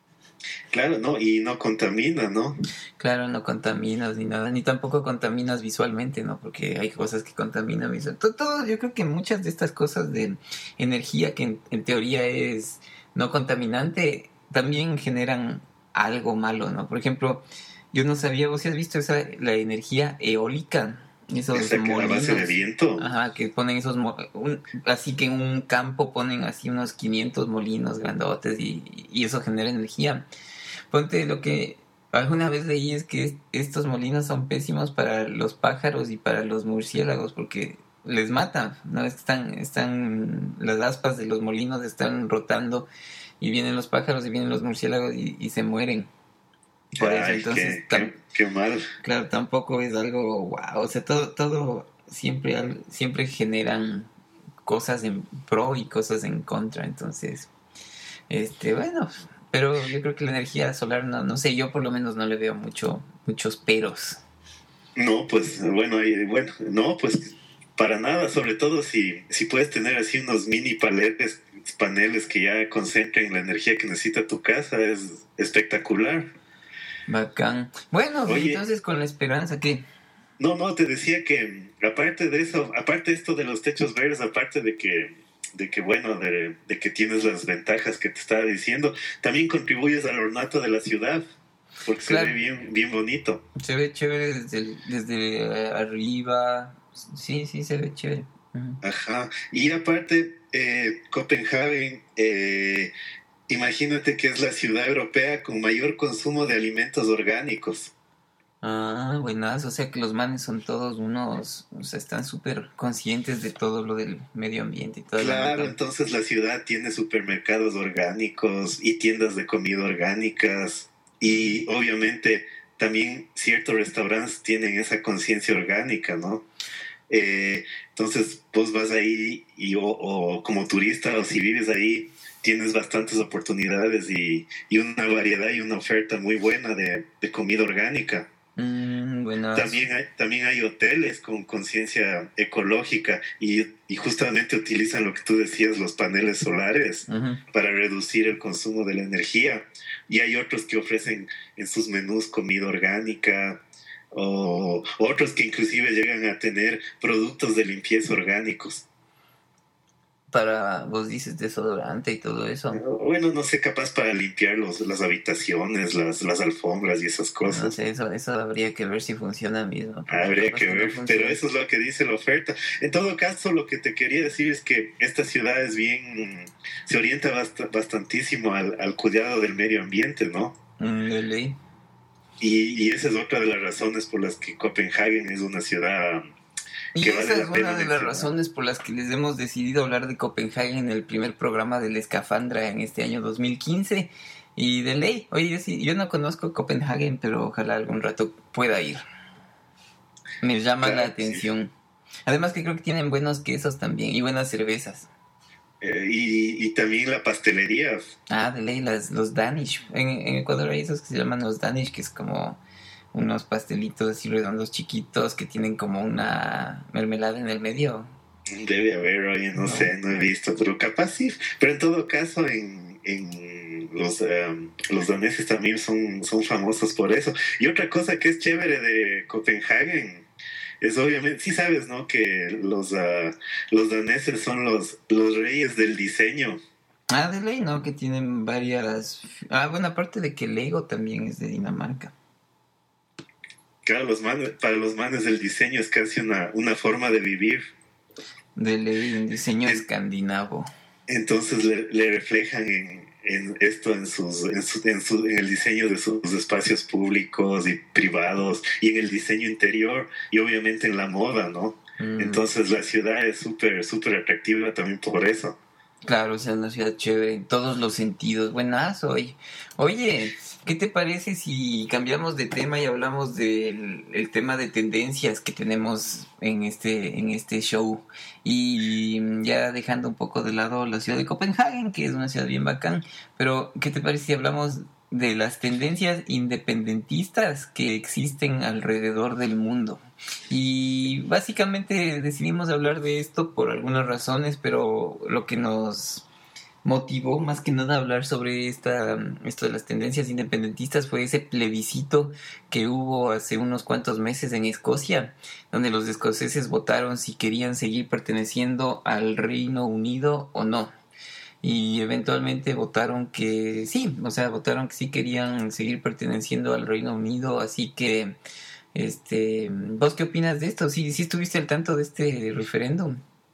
Claro, no, y no contamina, ¿no? Claro, no contaminas ni nada, ni tampoco contaminas visualmente, ¿no? Porque hay cosas que contaminan visualmente. Todo, todo, yo creo que muchas de estas cosas de energía que en, en teoría es no contaminante, también generan algo malo, ¿no? Por ejemplo, yo no sabía, vos si has visto esa, la energía eólica, esos esa molinos, que la base de viento. Ajá, que ponen esos, un, así que en un campo ponen así unos quinientos molinos grandotes y, y eso genera energía. Ponte, lo que alguna vez leí es que estos molinos son pésimos para los pájaros y para los murciélagos porque les matan, ¿no? Están, están, las aspas de los molinos están rotando y vienen los pájaros y vienen los murciélagos y, y se mueren. Por Ay, eso, entonces, qué, tam- qué, qué mal. Claro, tampoco es algo wow, o sea, todo, todo siempre, siempre generan cosas en pro y cosas en contra, entonces, este, bueno, pero yo creo que la energía solar, no, no sé, yo por lo menos no le veo mucho, muchos peros. No, pues, bueno, bueno, no, pues, para nada, sobre todo si, si puedes tener así unos mini paneles, paneles que ya concentren la energía que necesita tu casa, es espectacular. Bacán. Bueno, Oye, entonces con la esperanza que... No, no, te decía que aparte de eso, aparte de esto de los techos verdes, aparte de que, de que bueno, de, de que tienes las ventajas que te estaba diciendo, también contribuyes al ornato de la ciudad, porque claro, se ve bien, bien bonito. Se ve chévere desde, desde uh, arriba, sí, sí, se ve chévere. Uh-huh. Ajá, y aparte, eh, Copenhague... Eh, Imagínate que es la ciudad europea con mayor consumo de alimentos orgánicos. Ah, buenas, o sea que los manes son todos unos, o sea, están súper conscientes de todo lo del medio ambiente y toda la Claro, nota. entonces la ciudad tiene supermercados orgánicos y tiendas de comida orgánicas y obviamente también ciertos restaurantes tienen esa conciencia orgánica, ¿no? Eh, entonces vos vas ahí y o, o como turista o si vives ahí tienes bastantes oportunidades y, y una variedad y una oferta muy buena de, de comida orgánica. Mm, buenas. También hay, también hay hoteles con conciencia ecológica y, y justamente utilizan lo que tú decías, los paneles solares, Ujú. para reducir el consumo de la energía. Y hay otros que ofrecen en sus menús comida orgánica o otros que inclusive llegan a tener productos de limpieza orgánicos. Para, vos dices desodorante y todo eso. Bueno, no sé, capaz para limpiar los, las habitaciones, las, las alfombras y esas No cosas. sé, eso, eso habría que ver si funciona mismo, porque Habría capaz que que no ver, pero funciona. eso es lo que dice la oferta. En todo caso, lo que te quería decir es que esta ciudad es bien, se orienta bast bastantísimo al, al cuidado del medio ambiente, ¿no? Mm, de ley. Y, y esa es otra de las razones por las que Copenhague es una ciudad Y que vale esa es la pena una de las mencionar. razones por las que les hemos decidido hablar de Copenhague en el primer programa de la Escafandra en este año dos mil quince. Y de ley, oye, yo, sí, yo no conozco Copenhague, pero ojalá algún rato pueda ir. Me llama la Claro que sí. atención. Además que creo que tienen buenos quesos también y buenas cervezas. Eh, y, y también la pastelería. Ah, de ley, las, los Danish. En, en Ecuador hay esos que se llaman los Danish, que es como unos pastelitos así redondos chiquitos que tienen como una mermelada en el medio, Debe haber, oye, no ¿no? sé, no he visto, pero capaz sí. Pero en todo caso, en, en los, um, los daneses también son, son famosos por eso. Y otra cosa que es chévere de Copenhague es obviamente, sí sabes, ¿no? Que los, uh, los daneses son los, los reyes del diseño. Ah, de ley, ¿no? Que tienen varias... Ah, bueno, aparte de que Lego también es de Dinamarca. Claro, los manes, para los manes el diseño es casi una, una forma de vivir. De ley, un diseño En, escandinavo. entonces le, le reflejan en, en esto en, sus, en, su, en, su, en el diseño de sus espacios públicos y privados y en el diseño interior y obviamente en la moda, ¿no? Mm, Entonces la ciudad es súper, súper atractiva también por eso. claro, o sea, una ciudad chévere en todos los sentidos. Buenazo, oye. Oye, ¿qué te parece si cambiamos de tema y hablamos del el tema de tendencias que tenemos en este, en este show? Y mm, ya dejando un poco de lado la ciudad de Copenhague, que es una ciudad bien bacán, pero ¿qué te parece si hablamos de las tendencias independentistas que existen alrededor del mundo? Y básicamente decidimos hablar de esto por algunas razones, pero lo que nos motivó más que nada a hablar sobre esta, esto de las tendencias independentistas fue ese plebiscito que hubo hace unos cuantos meses en Escocia, donde los escoceses votaron si querían seguir perteneciendo al Reino Unido o no. Y eventualmente votaron que sí, o sea, votaron que sí querían seguir perteneciendo al Reino Unido, así que este, ¿vos qué opinas de esto? ¿Sí, sí estuviste al tanto de este referéndum?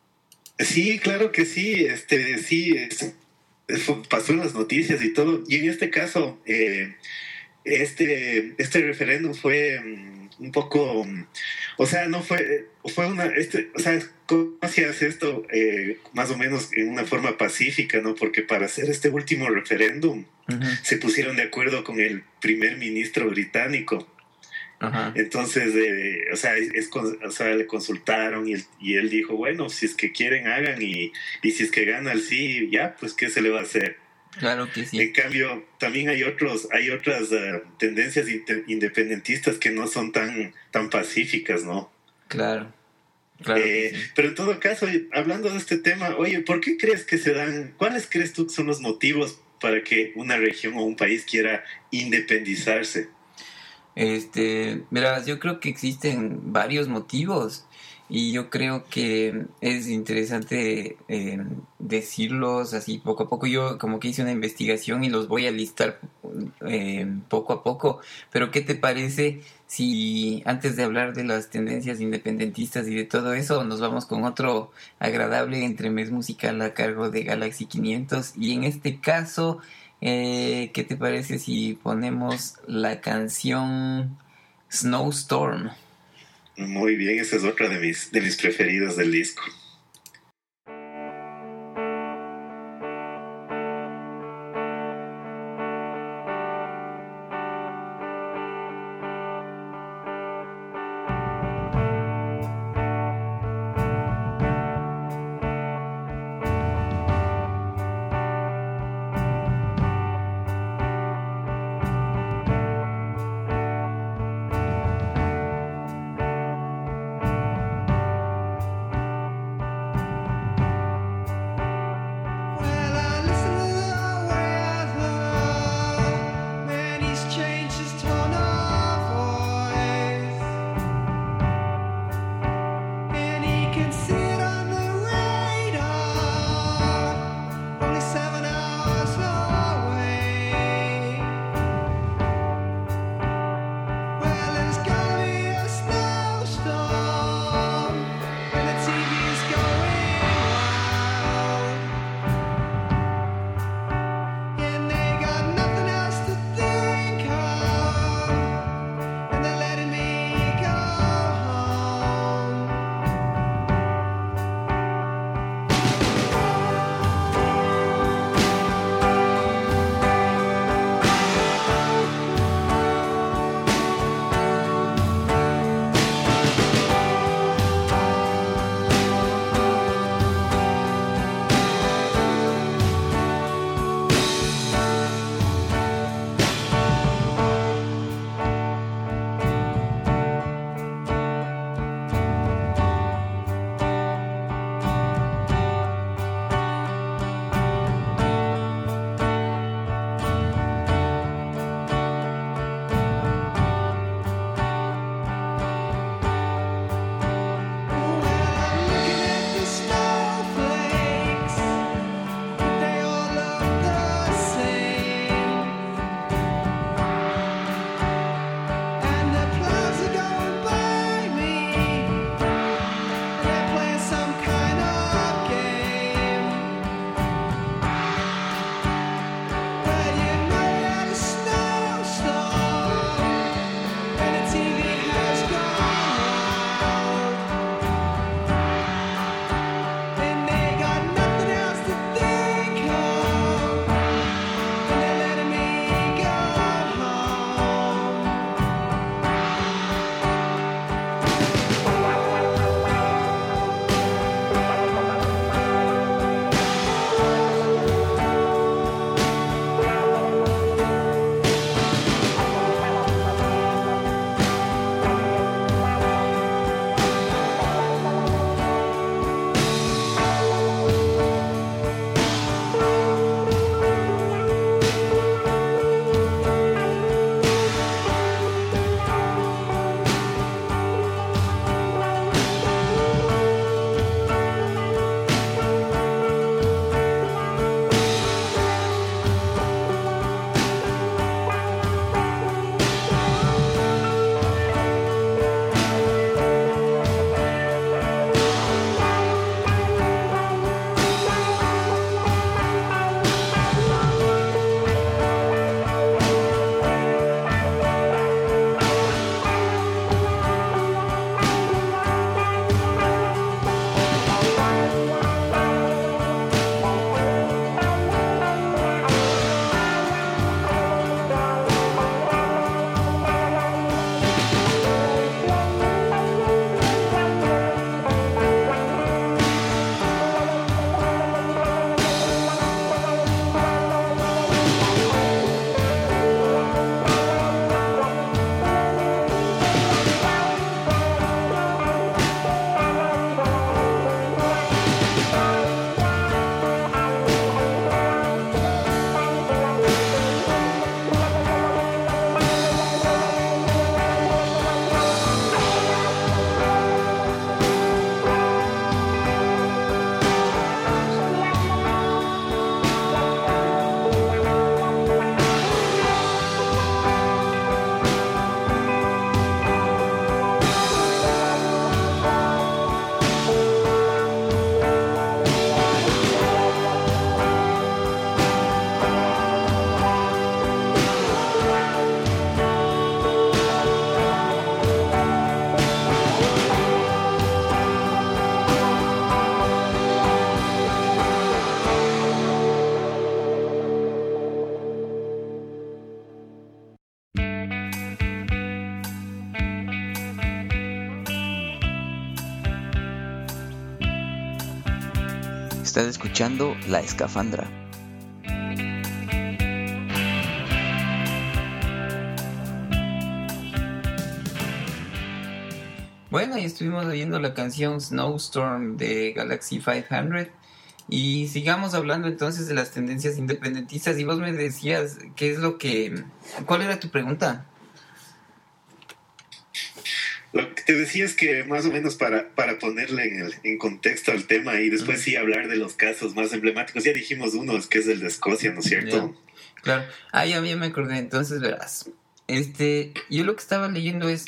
Sí, claro que sí, este, sí, es, fue- pasó en las noticias y todo. Y en este caso, eh, este, este referéndum fue mm, un poco, mm, o sea, no fue, fue una, este, o sea, ¿cómo hacías esto eh, más o menos en una forma pacífica, ¿no? Porque para hacer este último referéndum Ujú. se pusieron de acuerdo con el primer ministro británico. Ajá. Entonces, eh, o, sea, es, es, o sea, le consultaron y él, y él dijo, bueno, si es que quieren, hagan y, y si es que gana el sí, ya, pues, ¿qué se le va a hacer? Claro que En sí. cambio, también hay otros, hay otras uh, tendencias independentistas que no son tan, tan pacíficas, ¿no? Claro. Claro que Eh, sí. pero en todo caso, hablando de este tema, oye, ¿por qué crees que se dan, cuáles crees tú que son los motivos para que una región o un país quiera independizarse? Este, verás, yo creo que existen varios motivos y yo creo que es interesante eh, decirlos así poco a poco. Yo como que hice una investigación y los voy a listar eh, poco a poco. Pero ¿qué te parece si antes de hablar de las tendencias independentistas y de todo eso nos vamos con otro agradable entremés musical a cargo de Galaxy quinientos? Y en este caso... Eh, ¿qué te parece si ponemos la canción Snowstorm. Muy bien, esa es otra de mis, de mis preferidas del disco. Estás escuchando La Escafandra. Bueno, y estuvimos oyendo la canción Snowstorm de Galaxy quinientos y sigamos hablando entonces de las tendencias independentistas. Y vos me decías, ¿qué es lo que... ¿Cuál era tu pregunta? Lo que te decía es que más o menos para, para ponerle en, el, en contexto al tema y después uh-huh. sí hablar de los casos más emblemáticos. Ya dijimos uno, es que es el de Escocia, ¿no es cierto? Yeah. Claro. Ah, ya, ya me acordé. Entonces, verás. Este, yo lo que estaba leyendo es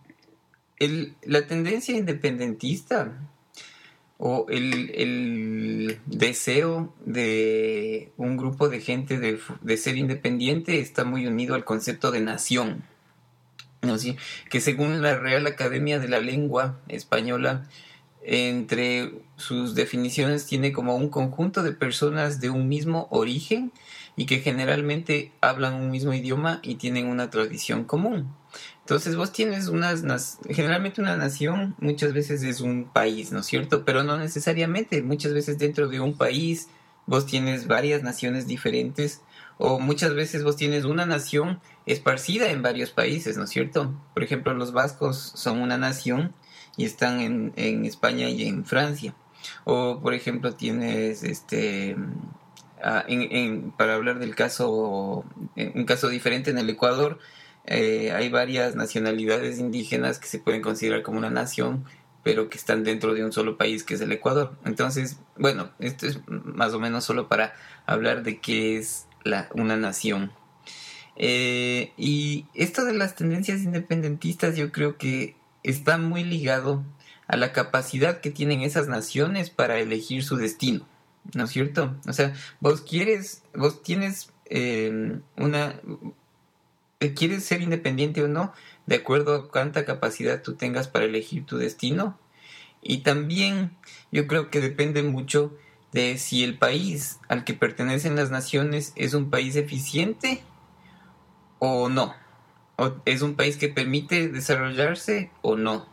el, la tendencia independentista o el, el deseo de un grupo de gente de, de ser independiente está muy unido al concepto de nación. ¿No? Sí, que según la Real Academia de la Lengua Española, entre sus definiciones tiene como un conjunto de personas de un mismo origen y que generalmente hablan un mismo idioma y tienen una tradición común. Entonces vos tienes unas, generalmente una nación muchas veces es un país, ¿no es cierto? Pero no necesariamente, muchas veces dentro de un país vos tienes varias naciones diferentes. O muchas veces vos tienes una nación esparcida en varios países, ¿no es cierto? Por ejemplo, los vascos son una nación y están en, en España y en Francia. O, por ejemplo, tienes, este, uh, en, en, para hablar del caso, un caso diferente en el Ecuador, eh, hay varias nacionalidades indígenas que se pueden considerar como una nación, pero que están dentro de un solo país, que es el Ecuador. Entonces, bueno, esto es más o menos solo para hablar de qué es La, una nación. Eh, y esto de las tendencias independentistas yo creo que está muy ligado a la capacidad que tienen esas naciones para elegir su destino, ¿no es cierto? O sea, vos quieres, vos tienes eh, una... ¿Quieres ser independiente o no? De acuerdo a cuánta capacidad tú tengas para elegir tu destino. Y también yo creo que depende mucho de si el país al que pertenecen las naciones es un país eficiente o no, o es un país que permite desarrollarse o no.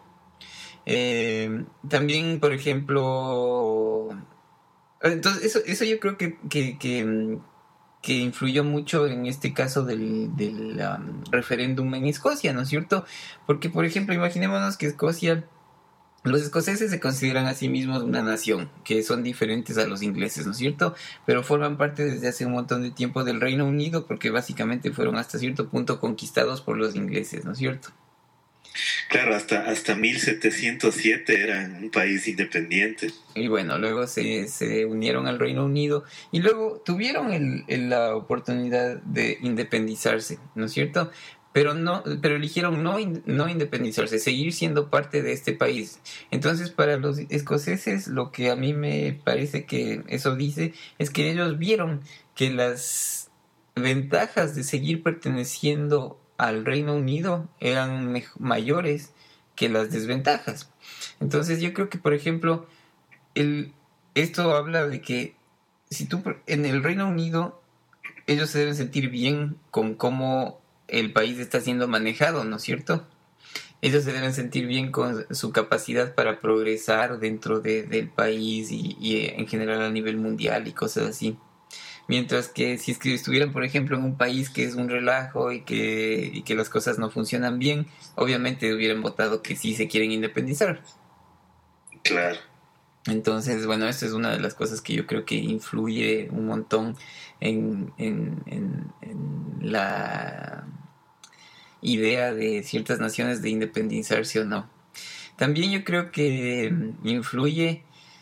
Eh, también, por ejemplo, entonces eso, eso yo creo que, que, que, que influyó mucho en este caso del, del um, referéndum en Escocia, ¿no es cierto? Porque, por ejemplo, imaginémonos que Escocia... Los escoceses se consideran a sí mismos una nación, que son diferentes a los ingleses, ¿no es cierto? Pero forman parte desde hace un montón de tiempo del Reino Unido, porque básicamente fueron hasta cierto punto conquistados por los ingleses, ¿no es cierto? Claro, hasta, hasta mil setecientos siete eran un país independiente. Y bueno, luego se, se unieron al Reino Unido y luego tuvieron el, el, la oportunidad de independizarse, ¿no es cierto? Pero no, pero eligieron no, no independizarse, seguir siendo parte de este país. Entonces, para los escoceses, lo que a mí me parece que eso dice es que ellos vieron que las ventajas de seguir perteneciendo al Reino Unido eran me- mayores que las desventajas. Entonces, yo creo que, por ejemplo, el, esto habla de que si tú en el Reino Unido, ellos se deben sentir bien con cómo el país está siendo manejado, ¿no es cierto? Ellos se deben sentir bien con su capacidad para progresar dentro de, del país y, y en general a nivel mundial y cosas así. Mientras que si es que estuvieran, por ejemplo, en un país que es un relajo y que, y que las cosas no funcionan bien, obviamente hubieran votado que sí se quieren independizar. Claro. Entonces, bueno, esto es una de las cosas que yo creo que influye un montón en, en, en, en la idea de ciertas naciones de independizarse o no. También yo creo que influye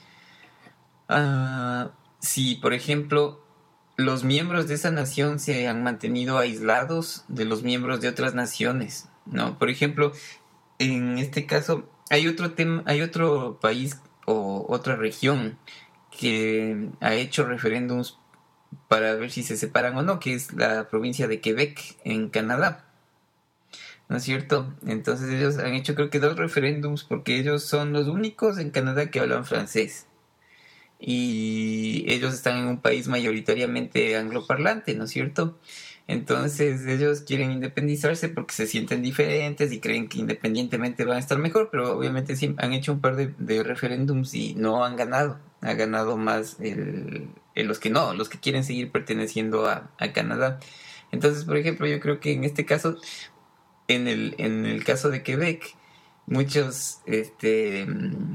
uh, si, por ejemplo, los miembros de esa nación se han mantenido aislados de los miembros de otras naciones, ¿no? Por ejemplo, en este caso, hay otro tema, hay otro país o otra región que ha hecho referéndums para ver si se separan o no, que es la provincia de Quebec en Canadá, ¿no es cierto? Entonces ellos han hecho creo que dos referéndums porque ellos son los únicos en Canadá que hablan francés y ellos están en un país mayoritariamente angloparlante, ¿no es cierto? Entonces ellos quieren independizarse porque se sienten diferentes y creen que independientemente van a estar mejor, pero obviamente sí han hecho un par de, de referéndums y no han ganado. Ha ganado más el, el los que no, los que quieren seguir perteneciendo a, a Canadá. Entonces, por ejemplo, yo creo que en este caso, en el, en el caso de Quebec, muchos, este,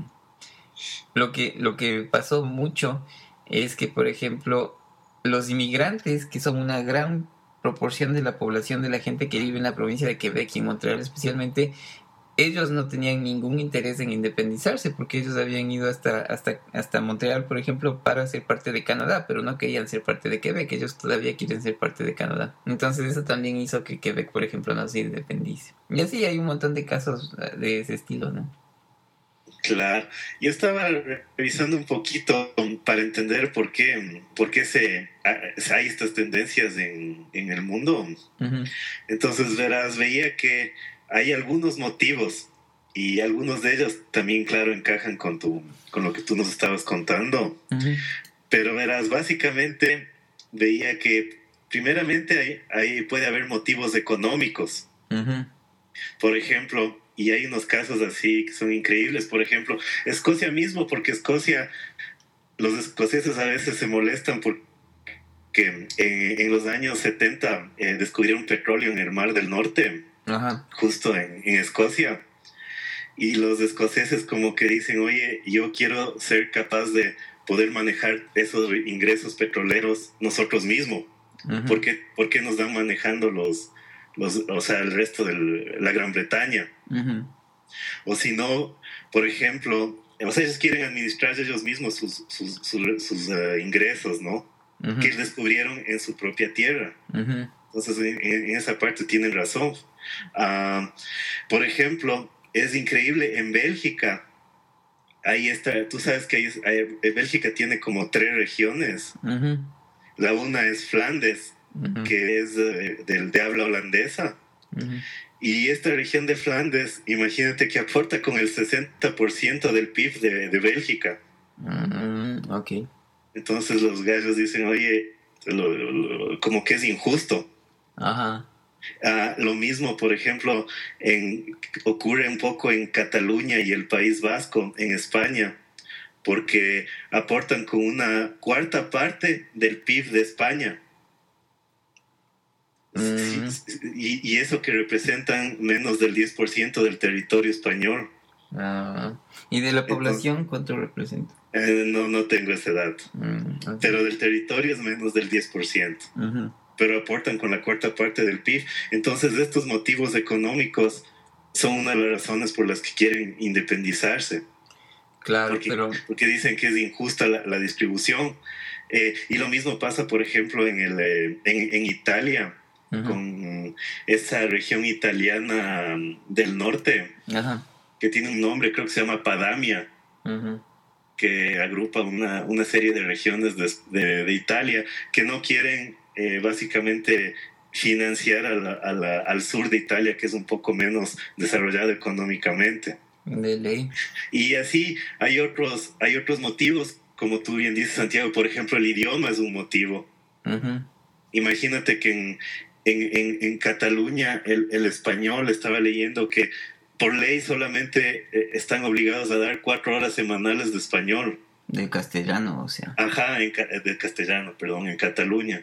lo que, lo que pasó mucho es que, por ejemplo, los inmigrantes, que son una gran proporción de la población de la gente que vive en la provincia de Quebec y en Montreal especialmente, ellos no tenían ningún interés en independizarse porque ellos habían ido hasta, hasta, hasta Montreal, por ejemplo, para ser parte de Canadá, pero no querían ser parte de Quebec, ellos todavía quieren ser parte de Canadá. Entonces eso también hizo que Quebec, por ejemplo, no se independice. Y así hay un montón de casos de ese estilo, ¿no? Claro, yo estaba revisando un poquito para entender por qué, por qué se, hay estas tendencias en, en el mundo. Uh-huh. Entonces, verás, veía que hay algunos motivos y algunos de ellos también, claro, encajan con, tu, con lo que tú nos estabas contando. Uh-huh. Pero verás, básicamente veía que primeramente hay, hay, puede haber motivos económicos. Uh-huh. Por ejemplo, y hay unos casos así que son increíbles. Por ejemplo, Escocia mismo, porque Escocia, los escoceses a veces se molestan porque en, en los años setenta eh, descubrieron petróleo en el Mar del Norte, ajá, justo en, en Escocia. Y los escoceses como que dicen, oye, yo quiero ser capaz de poder manejar esos ingresos petroleros nosotros mismos. Uh-huh. ¿Por qué, por qué nos dan manejando los... Los, o sea, el resto de la Gran Bretaña? Uh-huh. O si no, por ejemplo, o sea, ellos quieren administrar ellos mismos sus, sus, sus, sus uh, ingresos, ¿no? Uh-huh. Que descubrieron en su propia tierra. Uh-huh. Entonces, en, en esa parte tienen razón. Uh, por ejemplo, es increíble, en Bélgica, ahí está, tú sabes que hay, hay, Bélgica tiene como tres regiones. Uh-huh. La una es Flandes, uh-huh, que es de, de, de habla holandesa. Uh-huh. Y esta región de Flandes, imagínate que aporta con el sesenta por ciento del P I B de, de Bélgica. Uh-huh. Ok. Entonces los gallos dicen, oye, lo, lo, como que es injusto. Ajá. Uh, lo mismo, por ejemplo, en, ocurre un poco en Cataluña y el País Vasco, en España, porque aportan con una cuarta parte del P I B de España. Mm. Y, y eso que representan menos del diez por ciento del territorio español. Ah. ¿Y de la población entonces, cuánto representa? Eh, no, no tengo ese dato. Mm, okay. Pero del territorio es menos del diez por ciento. Uh-huh. Pero aportan con la cuarta parte del P I B. Entonces estos motivos económicos son una de las razones por las que quieren independizarse. Claro, porque, pero... porque dicen que es injusta la, la distribución. Eh, y lo mismo pasa, por ejemplo, en, el, eh, en, en Italia. Uh-huh. Con esa región italiana del norte, uh-huh, que tiene un nombre, creo que se llama Padania, uh-huh, que agrupa una, una serie de regiones de, de, de Italia que no quieren eh, básicamente financiar a la, a la, al sur de Italia, que es un poco menos desarrollado económicamente. De ley. Y así hay otros, hay otros motivos, como tú bien dices, Santiago. Por ejemplo, el idioma es un motivo. Uh-huh. Imagínate que en En, en, en Cataluña el, el español, estaba leyendo que por ley solamente eh, están obligados a dar cuatro horas semanales de español. De castellano, o sea. Ajá, en, de castellano, perdón, en Cataluña.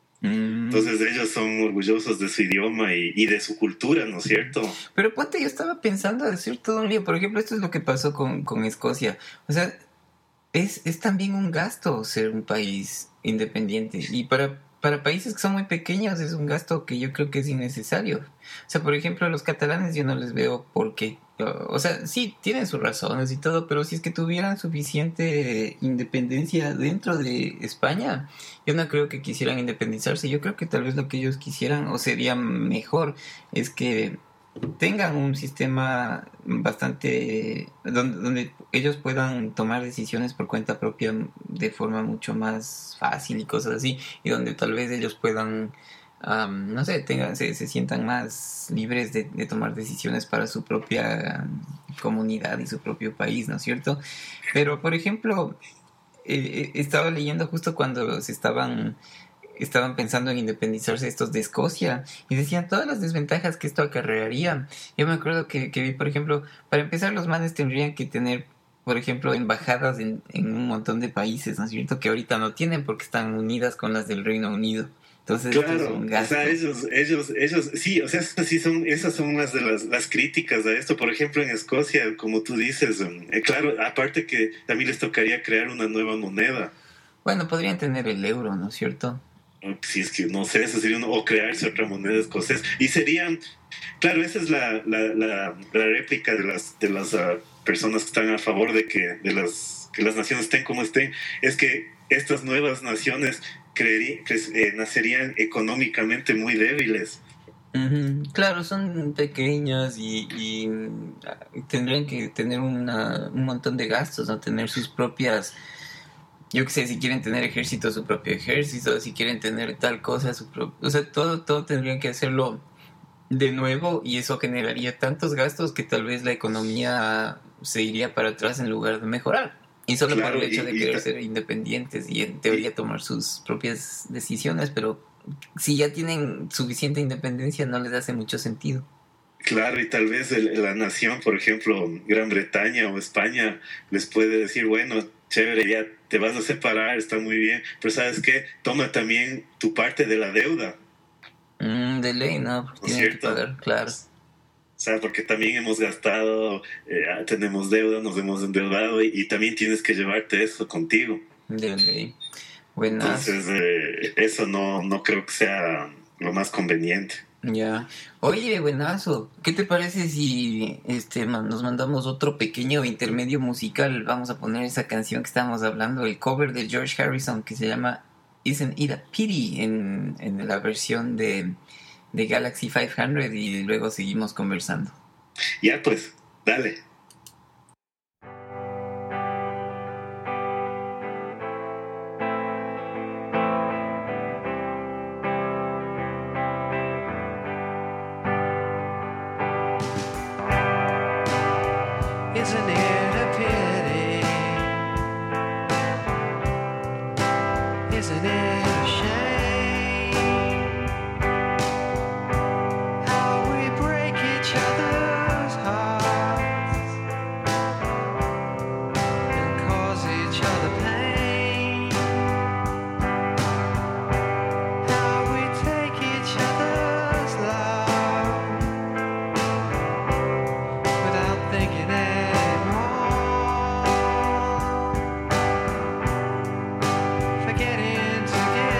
Mm. Entonces ellos son orgullosos de su idioma y, y de su cultura, ¿no es cierto? Pero ponte, yo estaba pensando decir todo un lío. Por ejemplo, esto es lo que pasó con, con Escocia. O sea, es, es también un gasto ser un país independiente. Y para... Para países que son muy pequeños es un gasto que yo creo que es innecesario. O sea, por ejemplo, a los catalanes yo no les veo por qué. O sea, sí, tienen sus razones y todo, pero si es que tuvieran suficiente independencia dentro de España, yo no creo que quisieran independizarse. Yo creo que tal vez lo que ellos quisieran, o sería mejor, es que tengan un sistema bastante donde, donde ellos puedan tomar decisiones por cuenta propia de forma mucho más fácil y cosas así, y donde tal vez ellos puedan um, no sé, tengan, se, se sientan más libres de, de tomar decisiones para su propia comunidad y su propio país, ¿no es cierto? Pero por ejemplo, eh, estaba leyendo justo cuando se estaban estaban pensando en independizarse estos de Escocia y decían todas las desventajas que esto acarrearía. Yo me acuerdo que, que vi, por ejemplo, para empezar los manes tendrían que tener, por ejemplo, embajadas en, en un montón de países, ¿no es cierto? Que ahorita no tienen porque están unidas con las del Reino Unido. Entonces, claro, esto es un gasto. O sea, ellos, ellos, ellos, sí, o sea, sí son, esas son unas de las, las críticas a esto. Por ejemplo, en Escocia, como tú dices, eh, claro, aparte que también les tocaría crear una nueva moneda. Bueno, podrían tener el euro, ¿no es cierto? Si es que, no sé, eso sería uno, o crearse otra moneda escocesa. Y serían, claro, esa es la, la, la, la réplica de las, de las uh, personas que están a favor de que, de las, que las naciones estén como estén, es que estas nuevas naciones creería, eh, nacerían económicamente muy débiles. Uh-huh. Claro, son pequeñas y, y tendrían que tener una, un montón de gastos, ¿no? Tener sus propias, yo qué sé, si quieren tener ejército, su propio ejército, si quieren tener tal cosa, su propio, o sea, todo, todo tendrían que hacerlo de nuevo y eso generaría tantos gastos que tal vez la economía se iría para atrás en lugar de mejorar. Y solo claro, por el hecho y, de querer y, ser independientes y en teoría y, tomar sus propias decisiones, pero si ya tienen suficiente independencia no les hace mucho sentido. Claro, y tal vez el, la nación, por ejemplo, Gran Bretaña o España, les puede decir, bueno, chévere, ya te vas a separar, está muy bien, pero ¿sabes qué? Toma también tu parte de la deuda. Mm, de ley, ¿no? Porque tienen que pagar, claro. O sea, porque también hemos gastado, eh, tenemos deuda, nos hemos endeudado y, y también tienes que llevarte eso contigo. De ley. Buenas. Entonces, eh, eso no, no creo que sea lo más conveniente. Ya. Oye, buenazo. ¿Qué te parece si este nos mandamos otro pequeño intermedio musical? Vamos a poner esa canción que estábamos hablando, el cover de George Harrison que se llama Isn't It a Pity en, en la versión de... de Galaxy quinientos y luego seguimos conversando. Ya pues, dale. Isn't it a pity? Isn't it a shame? How we break each other's hearts and cause each other pain. How we take each other's love without thinking anymore. Forgetting to give.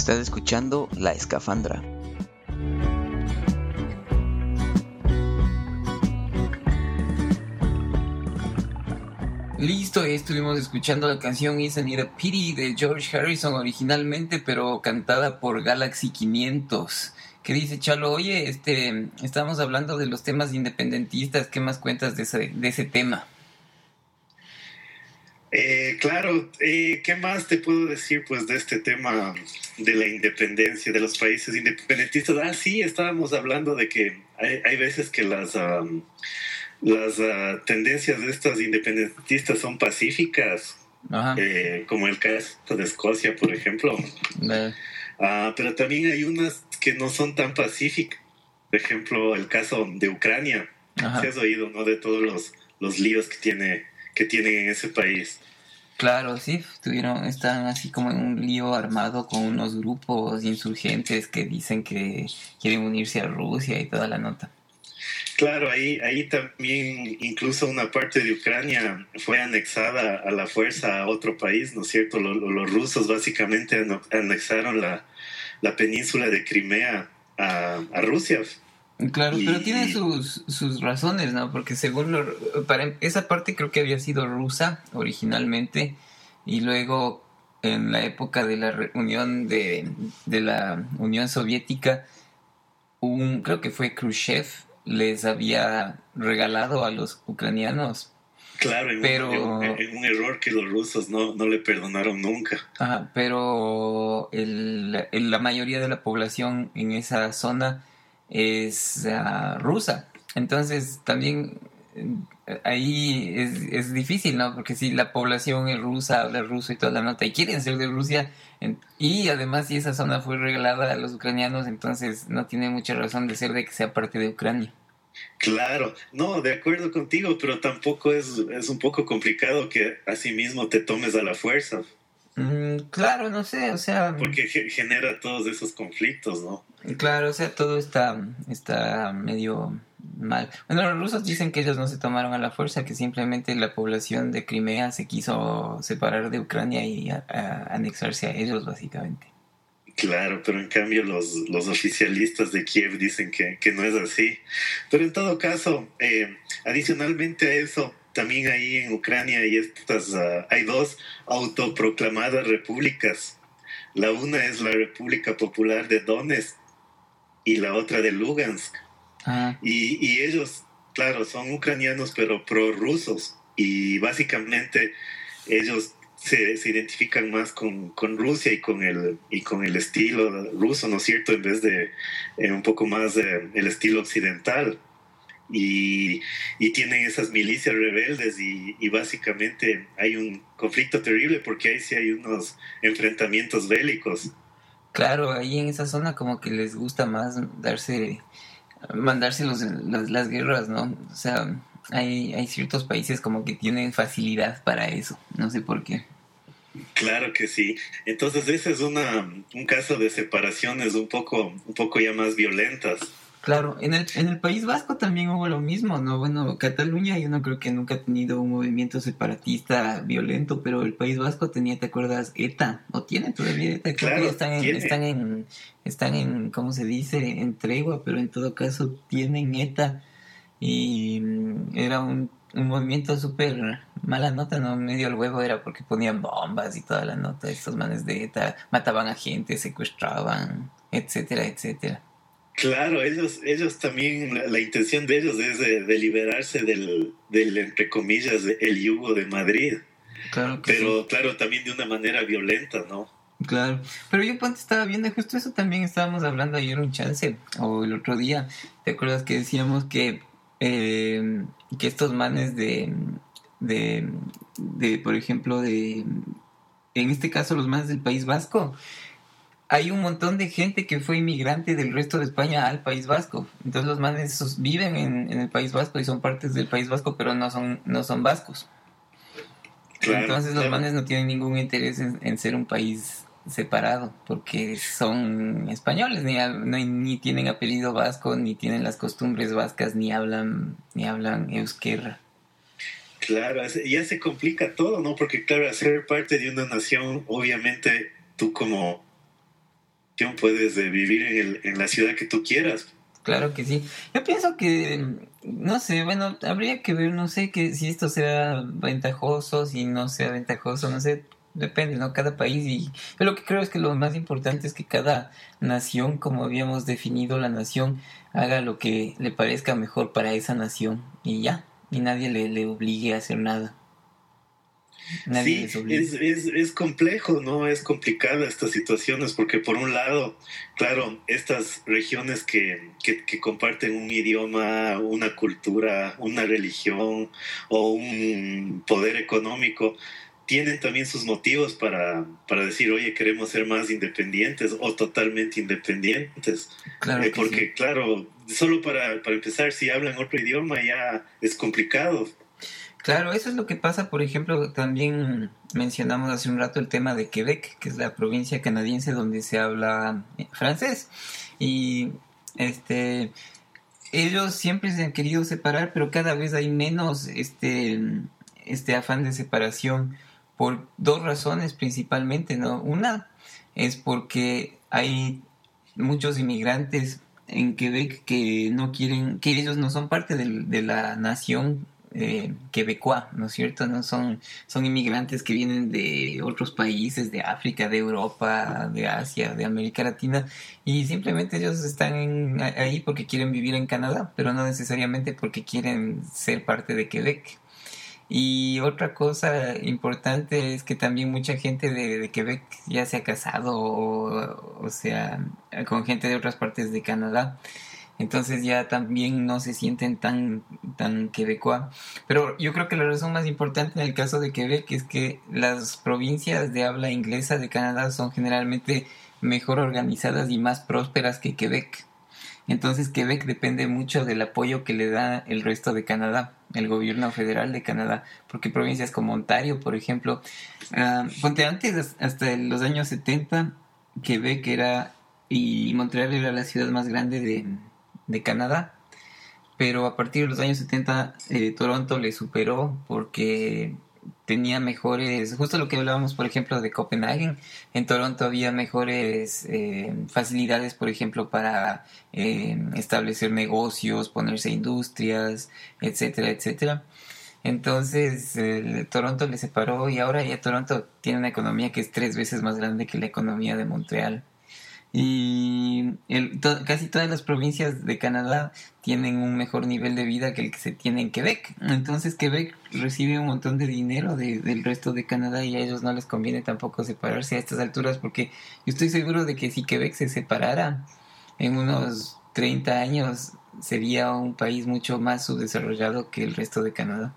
Estás escuchando La Escafandra. Listo, estuvimos escuchando la canción Isn't It a Pity de George Harrison originalmente, pero cantada por Galaxy quinientos. ¿Qué dice Chalo? Oye, este, estábamos hablando de los temas independentistas. ¿Qué más cuentas de ese, de ese tema? Eh, claro, eh, ¿qué más te puedo decir pues de este tema de la independencia de los países independentistas? Ah, sí, estábamos hablando de que hay, hay veces que las... Um, Las uh, tendencias de estas independentistas son pacíficas, eh, como el caso de Escocia, por ejemplo. Uh, pero también hay unas que no son tan pacíficas. Por ejemplo, el caso de Ucrania. Ajá. ¿Se has oído, no? De todos los, los líos que tiene que tienen en ese país. Claro, sí, tuvieron, están así como en un lío armado con unos grupos insurgentes que dicen que quieren unirse a Rusia y toda la nota. Claro, ahí, ahí también incluso una parte de Ucrania fue anexada a la fuerza a otro país, ¿no es cierto? Los, los rusos básicamente anexaron la, la península de Crimea a, a Rusia. Claro, y, pero tiene sus, sus razones, ¿no? Porque según lo, para esa parte creo que había sido rusa originalmente y luego en la época de la Unión de, de la Unión Soviética, un, creo que fue Khrushchev, les había regalado a los ucranianos. Claro, en, pero, un, en, en un error que los rusos no, no le perdonaron nunca. Ajá, pero el, el, la mayoría de la población en esa zona es uh, rusa. Entonces también ahí es, es difícil, ¿no? Porque si la población es rusa, habla ruso y toda la nota, y quieren ser de Rusia, en, y además si esa zona fue regalada a los ucranianos, entonces no tiene mucha razón de ser de que sea parte de Ucrania. Claro, no, de acuerdo contigo, pero tampoco es, es un poco complicado que así mismo te tomes a la fuerza. Mm, claro, no sé, o sea... Porque ge- genera todos esos conflictos, ¿no? Claro, o sea, todo está, está medio mal. Bueno, los rusos dicen que ellos no se tomaron a la fuerza, que simplemente la población de Crimea se quiso separar de Ucrania y a, a anexarse a ellos, básicamente. Claro, pero en cambio los, los oficialistas de Kiev dicen que, que no es así. Pero en todo caso, eh, adicionalmente a eso, también ahí en Ucrania hay, estas, uh, hay dos autoproclamadas repúblicas. La una es la República Popular de Donetsk y la otra de Lugansk. Ah. Y, y ellos, claro, son ucranianos pero prorrusos. Y básicamente ellos se, se identifican más con, con Rusia y con, el, y con el estilo ruso, ¿no es cierto? En vez de eh, un poco más eh, el estilo occidental. Y, y tienen esas milicias rebeldes y, y básicamente hay un conflicto terrible porque ahí sí hay unos enfrentamientos bélicos. Claro, ahí en esa zona como que les gusta más darse, mandarse los, los, las guerras, ¿no? O sea, hay, hay ciertos países como que tienen facilidad para eso, no sé por qué. Claro que sí. Entonces ese es una, un caso de separaciones un poco, un poco ya más violentas. Claro, en el, en el País Vasco también hubo lo mismo, ¿no? Bueno, Cataluña yo no creo que nunca ha tenido un movimiento separatista violento, pero el País Vasco tenía, ¿te acuerdas? ETA, o tiene todavía ETA, creo claro, que están en, están en, están en, ¿cómo se dice? En tregua, pero en todo caso tienen ETA y era un, un movimiento súper mala nota, ¿no? Medio al huevo era porque ponían bombas y toda la nota, estos manes de ETA mataban a gente, secuestraban, etcétera, etcétera. Claro, ellos, ellos también, la, la intención de ellos es de, de liberarse del, del, entre comillas, el yugo de Madrid. Claro que Pero, sí. claro, también de una manera violenta, ¿no? Claro, pero yo ponte estaba viendo justo eso también estábamos hablando ayer un chance, o el otro día, ¿te acuerdas que decíamos que, eh, que estos manes de, de, de, por ejemplo, de, en este caso los manes del País Vasco, hay un montón de gente que fue inmigrante del resto de España al País Vasco. Entonces los manes esos viven en, en el País Vasco y son partes del País Vasco, pero no son, no son vascos. Claro, Entonces los claro. manes no tienen ningún interés en, en ser un país separado, porque son españoles, ni, ni, ni tienen apellido vasco, ni tienen las costumbres vascas, ni hablan, ni hablan euskera. Claro, ya se complica todo, ¿no? Porque claro, ser parte de una nación, obviamente tú como puedes eh, vivir en, el, en la ciudad que tú quieras. Claro que sí. Yo pienso que, no sé, bueno, habría que ver, no sé, que si esto sea ventajoso, si no sea ventajoso, no sé, depende, ¿no? Cada país. Y yo lo que creo es que lo más importante es que cada nación, como habíamos definido la nación, haga lo que le parezca mejor para esa nación y ya, y nadie le, le obligue a hacer nada. Nadie Sí, les obliga. es, es, es complejo, ¿no? Es complicada estas situaciones porque por un lado, claro, estas regiones que, que, que comparten un idioma, una cultura, una religión o un poder económico, tienen también sus motivos para, para decir, oye, queremos ser más independientes o totalmente independientes. Claro Eh, que porque, sí. claro, solo para, para empezar, si hablan otro idioma ya es complicado. Claro, eso es lo que pasa, por ejemplo, también mencionamos hace un rato el tema de Quebec, que es la provincia canadiense donde se habla eh, francés. Y este ellos siempre se han querido separar, pero cada vez hay menos este, este afán de separación por dos razones principalmente, ¿no? Una es porque hay muchos inmigrantes en Quebec que no quieren, que ellos no son parte del- de, la nación eh, quebecoa, ¿no es cierto? No son, son inmigrantes que vienen de otros países, de África, de Europa, de Asia, de América Latina, y simplemente ellos están en- ahí porque quieren vivir en Canadá, pero no necesariamente porque quieren ser parte de Quebec. Y otra cosa importante es que también mucha gente de, de Quebec ya se ha casado o, o sea, con gente de otras partes de Canadá. Entonces ya también no se sienten tan, tan quebecois. Pero yo creo que la razón más importante en el caso de Quebec es que las provincias de habla inglesa de Canadá son generalmente mejor organizadas y más prósperas que Quebec. Entonces Quebec depende mucho del apoyo que le da el resto de Canadá, el gobierno federal de Canadá, porque provincias como Ontario, por ejemplo, uh, ponte antes, hasta los años setenta, Quebec era, y Montreal era la ciudad más grande de, de Canadá, pero a partir de los años setenta eh, Toronto le superó porque tenía mejores, justo lo que hablábamos por ejemplo de Copenhague, en Toronto había mejores eh, facilidades por ejemplo para eh, establecer negocios, ponerse industrias, etcétera, etcétera. Entonces eh, Toronto le separó y ahora ya Toronto tiene una economía que es tres veces más grande que la economía de Montreal. Y el, to, casi todas las provincias de Canadá tienen un mejor nivel de vida que el que se tiene en Quebec. Entonces Quebec recibe un montón de dinero de, del resto de Canadá y a ellos no les conviene tampoco separarse a estas alturas porque yo estoy seguro de que si Quebec se separara en unos treinta años sería un país mucho más subdesarrollado que el resto de Canadá.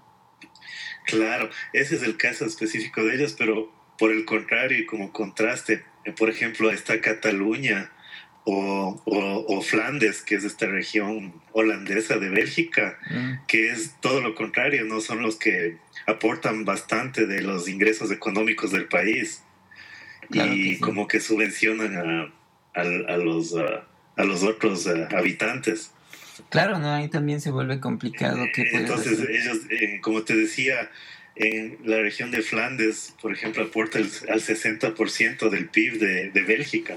Claro, ese es el caso específico de ellos, pero por el contrario y como contraste, por ejemplo, está Cataluña o, o, o Flandes, que es esta región holandesa de Bélgica, mm. que es todo lo contrario, no son los que aportan bastante de los ingresos económicos del país claro y que sí. como que subvencionan a, a, a, los, a, a los otros uh, habitantes. Claro, no, ahí también se vuelve complicado. ¿Qué Entonces hacer? ellos, eh, como te decía, en la región de Flandes, por ejemplo, aporta el, al sesenta por ciento del P I B de, de Bélgica.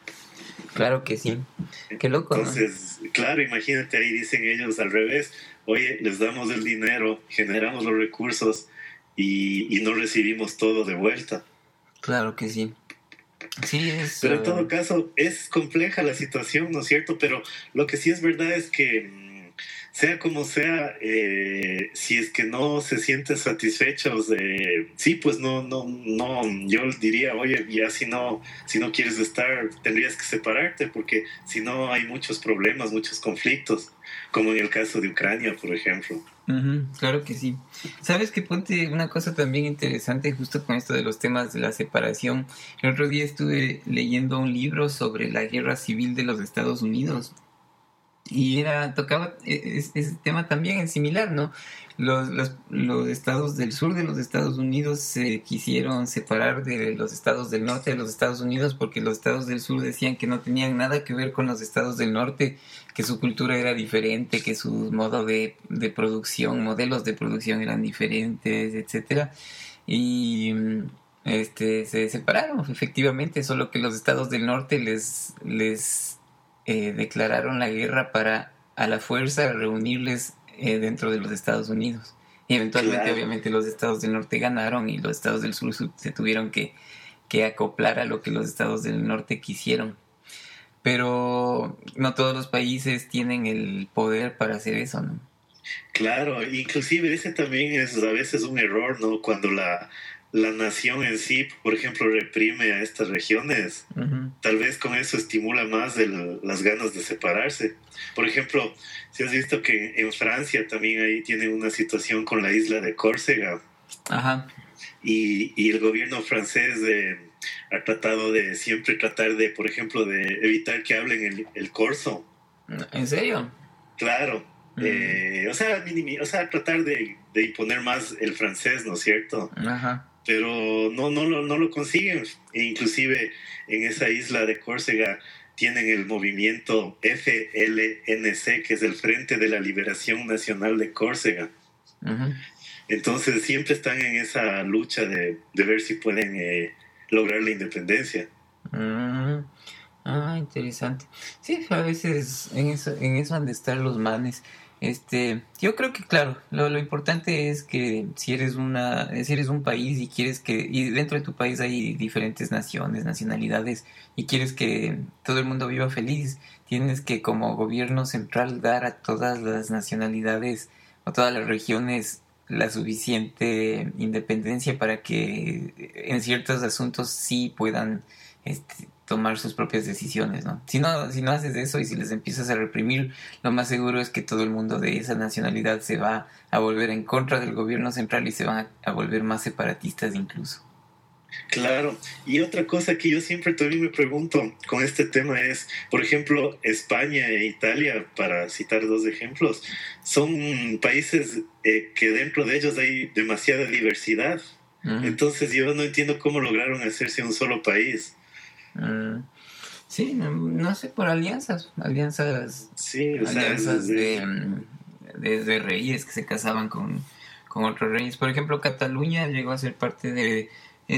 Claro que sí. Qué loco, Entonces, ¿no? Claro, imagínate, ahí dicen ellos al revés. Oye, les damos el dinero, generamos los recursos y, y no recibimos todo de vuelta. Claro que sí. Sí, es, Pero en todo caso, es compleja la situación, ¿no es cierto? Pero lo que sí es verdad es que, sea como sea, eh, si es que no se sienten satisfechos, eh, sí, pues no, no, no, yo diría, oye, ya si no, si no quieres estar, tendrías que separarte, porque si no hay muchos problemas, muchos conflictos, como en el caso de Ucrania, por ejemplo. Uh-huh, claro que sí. ¿Sabes qué? Ponte una cosa también interesante justo con esto de los temas de la separación. El otro día estuve leyendo un libro sobre la guerra civil de los Estados Unidos y era tocaba ese es, tema también es similar, ¿no? Los, los, los estados del sur de los Estados Unidos se quisieron separar de los estados del norte de los Estados Unidos porque los estados del sur decían que no tenían nada que ver con los estados del norte, que su cultura era diferente, que su modo de, de producción, modelos de producción eran diferentes, etcétera. Y este, se separaron efectivamente, solo que los estados del norte les, les eh, declararon la guerra para a la fuerza reunirles eh, dentro de los Estados Unidos. Y eventualmente, Claro. obviamente, los estados del norte ganaron y los estados del sur su- se tuvieron que, que acoplar a lo que los estados del norte quisieron. Pero no todos los países tienen el poder para hacer eso, ¿no? Claro, inclusive ese también es a veces un error, ¿no? Cuando la, la nación en sí, por ejemplo, reprime a estas regiones, Ujú. tal vez con eso estimula más el- las ganas de separarse. Por ejemplo, si has visto que en Francia también ahí tienen una situación con la isla de Córcega Ajá. y, y el gobierno francés eh, ha tratado de siempre tratar de, por ejemplo, de evitar que hablen el, el corso. ¿En serio? Claro. Mm. Eh, o sea, minimi- o sea, tratar de, de imponer más el francés, ¿no es cierto? Ajá. Pero no, no, lo, no lo consiguen. E inclusive en esa isla de Córcega tienen el movimiento F L N C, que es el Frente de la Liberación Nacional de Córcega. Ujú. Entonces siempre están en esa lucha de, de ver si pueden eh, lograr la independencia. Mm. Ah, interesante. Sí, a veces en eso, en eso han de estar los manes. Este, yo creo que claro, lo, lo importante es que si eres una, si eres un país y quieres que, y dentro de tu país hay diferentes naciones, nacionalidades, y quieres que todo el mundo viva feliz, tienes que como gobierno central dar a todas las nacionalidades o todas las regiones la suficiente independencia para que en ciertos asuntos sí puedan este, tomar sus propias decisiones, ¿no? Si no, si no haces eso y si les empiezas a reprimir, lo más seguro es que todo el mundo de esa nacionalidad se va a volver en contra del gobierno central y se van a, a volver más separatistas incluso. Claro, y otra cosa que yo siempre también me pregunto con este tema es, por ejemplo, España e Italia, para citar dos ejemplos, son países eh, que dentro de ellos hay demasiada diversidad. Mm, Entonces yo no entiendo cómo lograron hacerse un solo país. mm. Sí, no, no sé, por alianzas, alianzas, Sí, o sea, alianzas es- de, mm, de, de reyes que se casaban con, con otros reyes. Por ejemplo, Cataluña llegó a ser parte de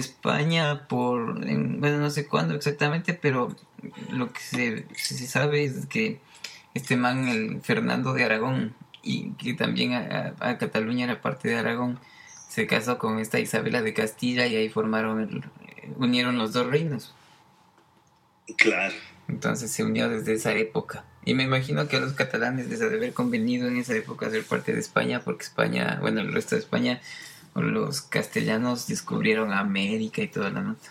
España por, en- bueno, no sé cuándo exactamente, pero lo que se, se sabe es que este man, el Fernando de Aragón, y que también a, a- a Cataluña era parte de Aragón, se casó con esta Isabela de Castilla y ahí formaron, el, unieron los dos reinos. claro. Entonces se unió desde esa época. Y me imagino que a los catalanes les ha de haber convenido en esa época ser parte de España, porque España, bueno, el resto de España, los castellanos descubrieron América y toda la nota.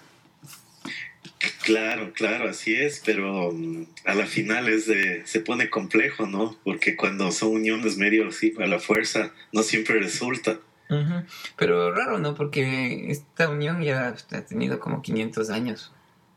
Claro, claro, así es, pero mm, a la final es de- se pone complejo, ¿no? Porque cuando son uniones medio así a la fuerza, no siempre resulta. Ujú. Pero raro, ¿no? Porque esta unión ya ha tenido como quinientos años.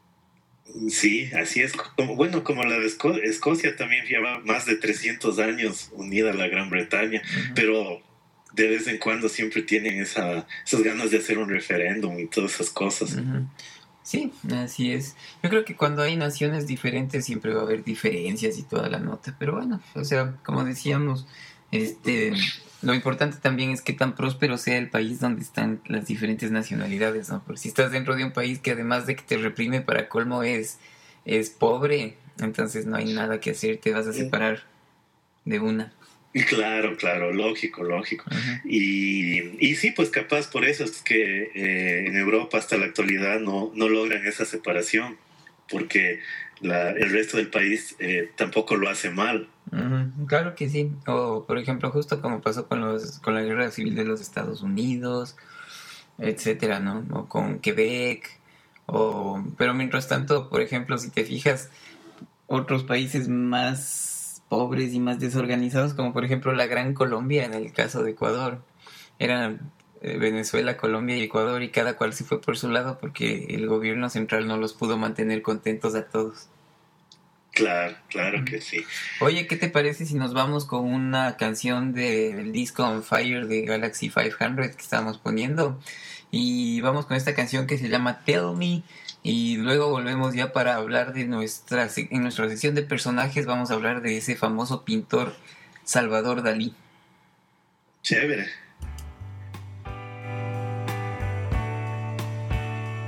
Sí, así es. Como, bueno, como la de Esco- Escocia también lleva más de trescientos años unida a la Gran Bretaña, Ujú. pero de vez en cuando siempre tienen esa, esas ganas de hacer un referéndum y todas esas cosas. Ujú. Sí, así es. Yo creo que cuando hay naciones diferentes siempre va a haber diferencias y toda la nota. Pero bueno, o sea, como decíamos, este, lo importante también es qué tan próspero sea el país donde están las diferentes nacionalidades, ¿no? Porque si estás dentro de un país que además de que te reprime para colmo es, es pobre, entonces no hay nada que hacer, te vas a separar de una. Y claro, claro, lógico, lógico. Ujú. Y, y sí, pues capaz por eso es que eh, en Europa hasta la actualidad no, no logran esa separación, porque la, el resto del país eh, tampoco lo hace mal. Ujú, claro que sí. O, por ejemplo, justo como pasó con los con la guerra civil de los Estados Unidos, etcétera, ¿no? O con Quebec. O, pero mientras tanto, por ejemplo, si te fijas, otros países más pobres y más desorganizados, como por ejemplo la Gran Colombia en el caso de Ecuador, eran eh, Venezuela, Colombia y Ecuador, y cada cual se fue por su lado porque el gobierno central no los pudo mantener contentos a todos. Claro, claro que sí. Oye, ¿qué te parece si nos vamos con una canción de- del disco On Fire de Galaxy quinientos que estábamos poniendo? Y vamos con esta canción que se llama Tell Me. Y luego volvemos ya para hablar de nuestra... se- En nuestra sección de personajes vamos a hablar de ese famoso pintor Salvador Dalí. Chévere.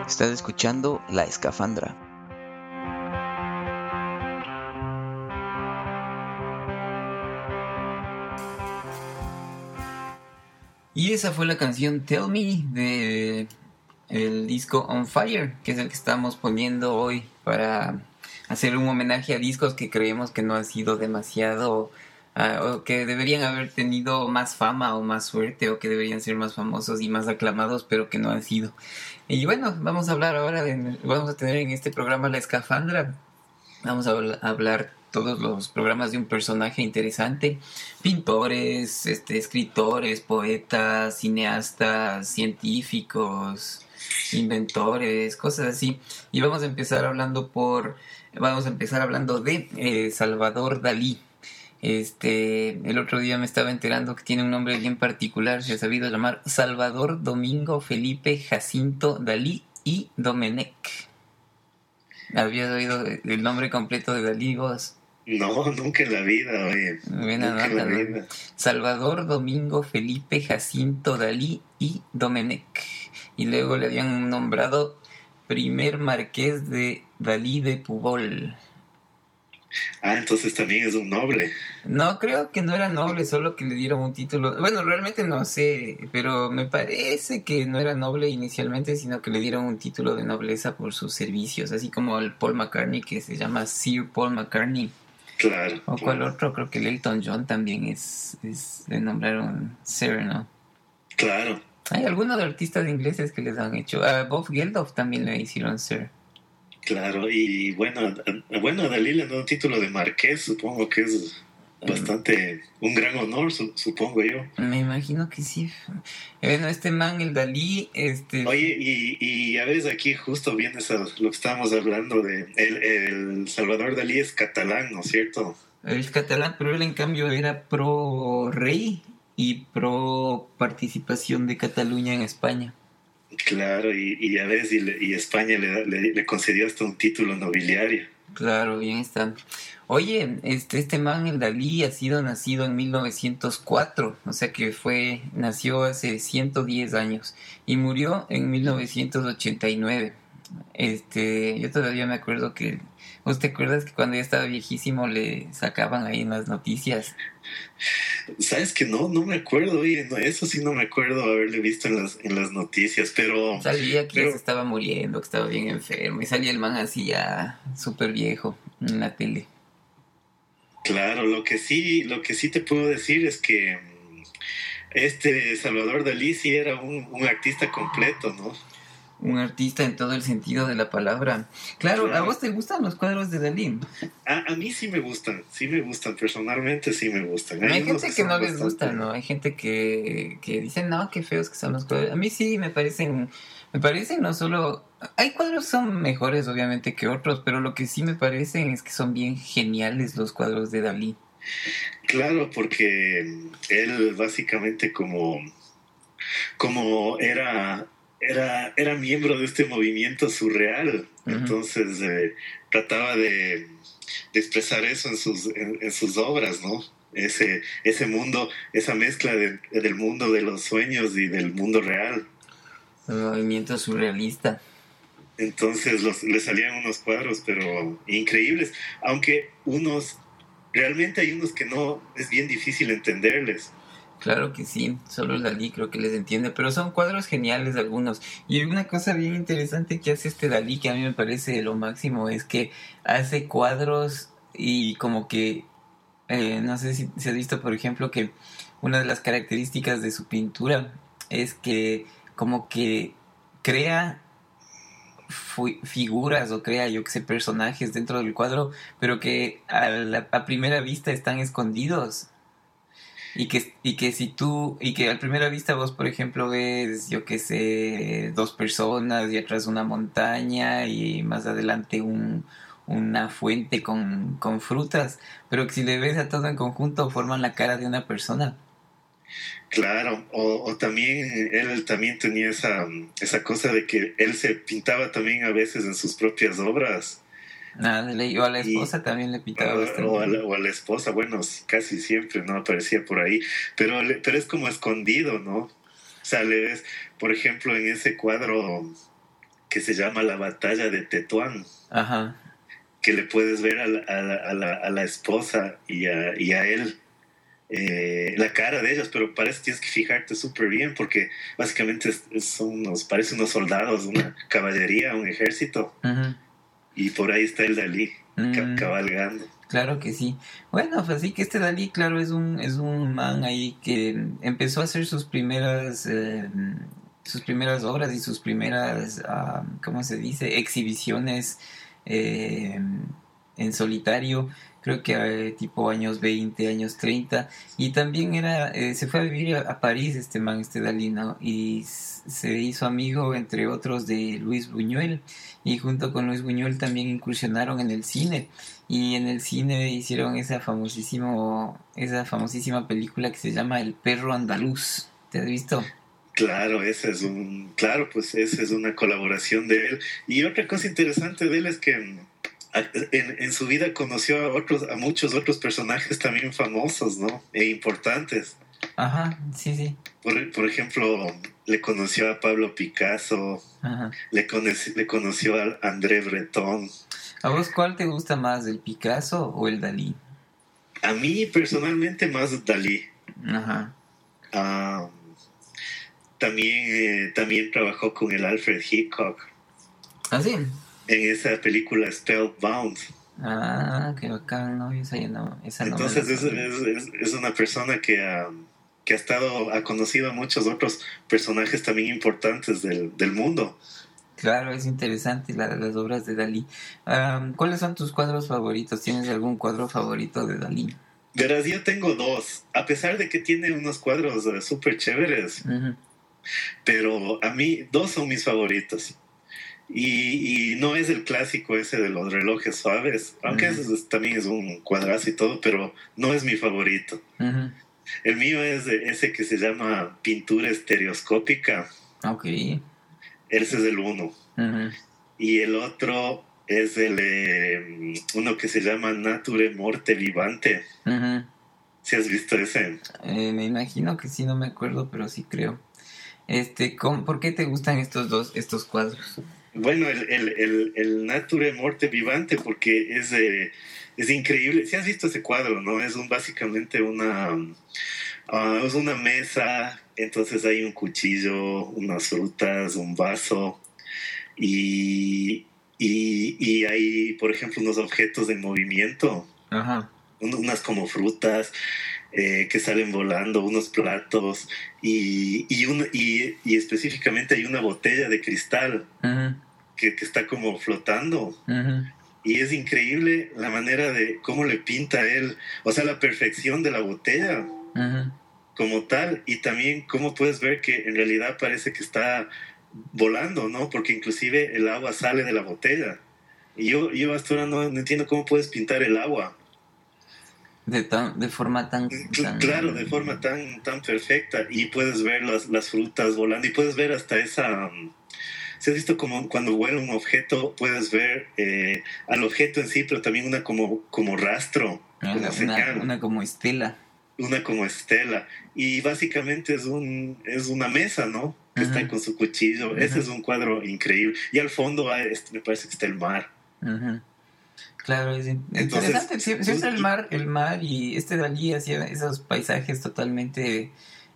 Estás escuchando La Escafandra. Y esa fue la canción Tell Me de el disco On Fire, que es el que estamos poniendo hoy para hacer un homenaje a discos que creemos que no han sido demasiado, uh, o que deberían haber tenido más fama o más suerte, o que deberían ser más famosos y más aclamados, pero que no han sido. Y bueno, vamos a hablar ahora de, vamos a tener en este programa La Escafandra. Vamos a hablar todos los programas de un personaje interesante, pintores, este, escritores, poetas, cineastas, científicos, inventores, cosas así. Y vamos a empezar hablando por, vamos a empezar hablando de eh, Salvador Dalí. Este, el otro día me estaba enterando que tiene un nombre bien particular, se ha sabido llamar Salvador Domingo Felipe Jacinto Dalí y Domenech. ¿Habías oído el nombre completo de Dalí vos? No, nunca en la vida, oye. Buena nunca nota, en la ¿no? vida. Salvador Domingo Felipe Jacinto Dalí y Domenech. Y luego le habían nombrado primer marqués de Dalí de Pujol. Ah, entonces también es un noble. No, creo que no era noble, solo que le dieron un título. Bueno, realmente no sé, pero me parece que no era noble inicialmente, sino que le dieron un título de nobleza por sus servicios, así como al Paul McCartney, que se llama Sir Paul McCartney. Claro. O cuál claro. otro, creo que el Elton John también es, es le nombraron Sir, ¿no? Claro. Hay algunos artistas ingleses que les han hecho. A Bob Geldof también le hicieron Sir. Claro, y bueno, a, bueno, a Dalí le dan un título de marqués, supongo que es bastante un gran honor, su, supongo yo. Me imagino que sí. Bueno, este man, el Dalí, este... Oye, y, y ya ves, aquí justo vienes a lo que estábamos hablando de... El, el Salvador Dalí es catalán, ¿no es cierto? Es catalán, pero él en cambio era pro rey y pro participación de Cataluña en España. Claro, y, y ya ves, y, le, y España le, le, le concedió hasta un título nobiliario. Claro, bien está. Oye, este, este man, el Dalí, ha sido nacido en mil novecientos cuatro, o sea que fue, nació hace ciento diez años y murió en mil novecientos ochenta y nueve. Este, yo todavía me acuerdo que, ¿vos te acuerdas que cuando ya estaba viejísimo le sacaban ahí en las noticias? ¿Sabes que no? No me acuerdo, oye, no, eso sí no me acuerdo haberle visto en las, en las noticias, pero... Salía que pero, ya se estaba muriendo, que estaba bien enfermo, y salía el man así ya súper viejo en la tele. Claro, lo que sí, lo que sí te puedo decir es que este Salvador Dalí sí era un, un artista completo, ¿no? Un artista en todo el sentido de la palabra. Claro, Claro. ¿a vos te gustan los cuadros de Dalí? A, a mí sí me gustan, sí me gustan, personalmente sí me gustan. Hay, unos gente que no son les bastante- gusta, ¿no? Hay gente que, que dice, no, qué feos que son los cuadros. A mí sí me parecen, me parecen no solo... Hay cuadros que son mejores, obviamente, que otros, pero lo que sí me parecen es que son bien geniales los cuadros de Dalí. Claro, porque él básicamente como, como era... Era, era miembro de este movimiento surreal, Ujú. entonces eh, trataba de, de expresar eso en sus, en, en sus obras, ¿no? Ese, ese mundo, esa mezcla de- del mundo de los sueños y del mundo real. El movimiento surrealista. Entonces los, le salían unos cuadros, pero increíbles, aunque unos, realmente hay unos que no, es bien difícil entenderles. Claro que sí, solo el Dalí creo que les entiende, pero son cuadros geniales algunos. Y una cosa bien interesante que hace este Dalí, que a mí me parece lo máximo, es que hace cuadros y como que, eh, no sé si se ha visto, por ejemplo, que una de las características de su pintura es que como que crea fu- figuras o crea, yo que sé, personajes dentro del cuadro, pero que a, la- a primera vista están escondidos. Y que, y que si tú, y que a primera vista vos, por ejemplo, ves, yo qué sé, dos personas y atrás una montaña y más adelante un, una fuente con, con frutas, pero que si le ves a todo en conjunto forman la cara de una persona. Claro, o, o también él también tenía esa, esa cosa de que él se pintaba también a veces en sus propias obras. Nada de ley. O a la Y- esposa también le pitaba O, bastante. o a la, o a la esposa, bueno, casi siempre no aparecía por ahí, pero, le- pero es como escondido, ¿no? O sea, le ves, por ejemplo, en ese cuadro que se llama La Batalla de Tetuán. Ajá. Que le puedes ver a la, a la, a la, a la esposa y a, y a él eh, la cara de ellos, pero parece que tienes que fijarte súper bien porque básicamente es, es son unos, parecen unos soldados, una caballería, un ejército. Uh-huh. Y por ahí está el Dalí uh-huh. ca- cabalgando. Claro que sí. Bueno, pues sí que este Dalí, claro, es un es un man ahí que empezó a hacer sus primeras eh, sus primeras obras y sus primeras, uh, ¿cómo se dice? Exhibiciones eh, en solitario, creo que eh, tipo años veinte, años treinta, y también era eh, se fue a vivir a, a París este man, este Dalí, ¿no? Y s- se hizo amigo, entre otros, de Luis Buñuel, y junto con Luis Buñuel también incursionaron en el cine, y en el cine hicieron esa famosísimo, esa famosísima película que se llama El perro andaluz. ¿Te has visto? Claro, ese es un, claro, pues esa es una colaboración de él. Y otra cosa interesante de él es que en, en su vida conoció a otros, a muchos otros personajes también famosos, ¿no? E importantes. Ajá, sí, sí. Por, por ejemplo, le conoció a Pablo Picasso. Ajá. Le, conoció, le conoció a André Breton. ¿A vos cuál te gusta más, el Picasso o el Dalí? A mí personalmente más Dalí. Ajá. Um, también, eh, también trabajó con el Alfred Hitchcock. ¿Ah, sí? En esa película Spellbound. Ah, qué bacán, no, esa ya no, esa no. Entonces es, es, es, es una persona que ha, que ha estado, ha conocido a muchos otros personajes también importantes del, del mundo. Claro, es interesante la, las obras de Dalí. Um, ¿Cuáles son tus cuadros favoritos? ¿Tienes algún cuadro favorito de Dalí? Verás, yo tengo dos, a pesar de que tiene unos cuadros uh, súper chéveres, uh-huh. pero a mí dos son mis favoritos. Y, y no es el clásico ese de los relojes suaves, aunque uh-huh. ese es, también es un cuadrazo y todo, pero no es mi favorito. Uh-huh. El mío es ese que se llama pintura estereoscópica. Ok. Ese es el uno. Uh-huh. Y el otro es el eh, uno que se llama Nature Morte Vivante. Uh-huh. ¿Sí has visto ese? Eh, me imagino que sí, no me acuerdo, pero sí creo. Este, ¿cómo, ¿por qué te gustan estos dos, estos cuadros? Bueno, el, el, el, el Nature Morte Vivante, porque es, eh, es increíble. Si has visto ese cuadro, ¿no? Es un, básicamente una, uh, es una mesa, entonces hay un cuchillo, unas frutas, un vaso, y, y, y hay, por ejemplo, unos objetos en movimiento. Ajá. Unas como frutas eh, que salen volando, unos platos, y, y, un, y, y específicamente hay una botella de cristal uh-huh. que, que está como flotando. Uh-huh. Y es increíble la manera de cómo le pinta él, o sea, la perfección de la botella uh-huh. como tal, y también cómo puedes ver que en realidad parece que está volando, ¿no? Porque inclusive el agua sale de la botella. Y yo, yo hasta ahora no, no entiendo cómo puedes pintar el agua. De, tan, de forma tan, tan... Claro, de forma tan, tan perfecta. Y puedes ver las, las frutas volando y puedes ver hasta esa... Um, ¿se has visto como cuando vuela un objeto? Puedes ver eh, al objeto en sí, pero también una como, como rastro. Una, como una, una como estela. Una como estela. Y básicamente es, un, es una mesa, ¿no? Que uh-huh. está con su cuchillo. Uh-huh. Ese es un cuadro increíble. Y al fondo hay, este, me parece que está el mar. Uh-huh. Claro, es Entonces, interesante. Sie- siempre el mar, el mar y este Dalí hacía esos paisajes totalmente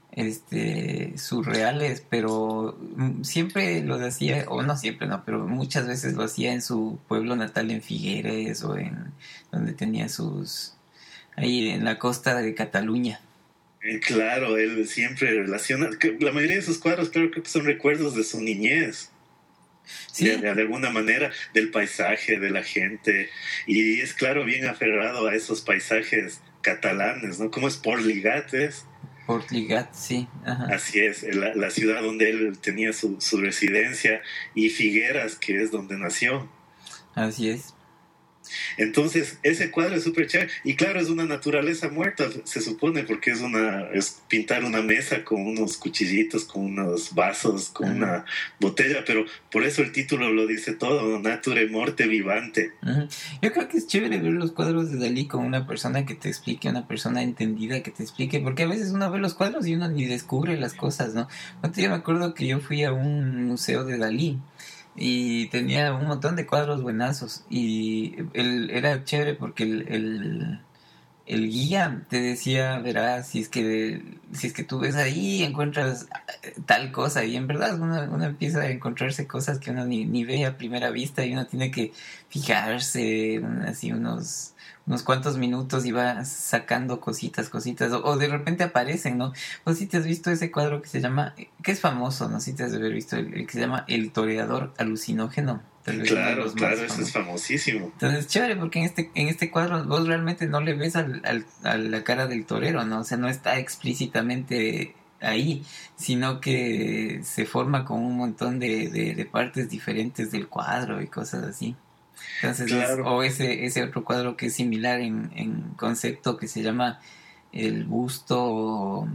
este, surreales, pero siempre los hacía, o no siempre, no, pero muchas veces lo hacía en su pueblo natal, en Figueres, o en donde tenía sus, ahí en la costa de Cataluña. Claro, él siempre relaciona, la mayoría de sus cuadros, claro, creo que son recuerdos de su niñez. ¿Sí? De, de alguna manera del paisaje, de la gente, y es claro bien aferrado a esos paisajes catalanes, ¿no? Como es Portligat, ¿es? Portligat, sí. Ajá. Así es, la, la ciudad donde él tenía su, su residencia, y Figueras, que es donde nació. Así es. Entonces ese cuadro es súper chévere, y claro, es una naturaleza muerta, se supone, porque es una es pintar una mesa con unos cuchillitos, con unos vasos, con uh-huh. una botella, pero por eso el título lo dice todo, Nature Morte Vivante. Uh-huh. Yo creo que es chévere ver los cuadros de Dalí con una persona que te explique, una persona entendida que te explique, porque a veces uno ve los cuadros y uno ni descubre las cosas, ¿no? Yo me acuerdo que yo fui a un museo de Dalí, y tenía un montón de cuadros buenazos y él, era chévere porque el, el, el guía te decía, verás, si es que si es que tú ves ahí encuentras tal cosa, y en verdad uno, uno empieza a encontrarse cosas que uno ni, ni ve a primera vista, y uno tiene que fijarse así unos unos cuantos minutos y va sacando cositas, cositas, o, o de repente aparecen, ¿no? O si te has visto ese cuadro que se llama, que es famoso, ¿no? Si te has de haber visto el, el que se llama El Toreador Alucinógeno. Claro, claro, eso es famosísimo. Entonces, chévere, porque en este en este cuadro vos realmente no le ves al, al, a la cara del torero, ¿no? O sea, no está explícitamente ahí, sino que se forma con un montón de, de, de partes diferentes del cuadro y cosas así. Entonces, claro. es, o ese ese otro cuadro que es similar en, en concepto, que se llama el busto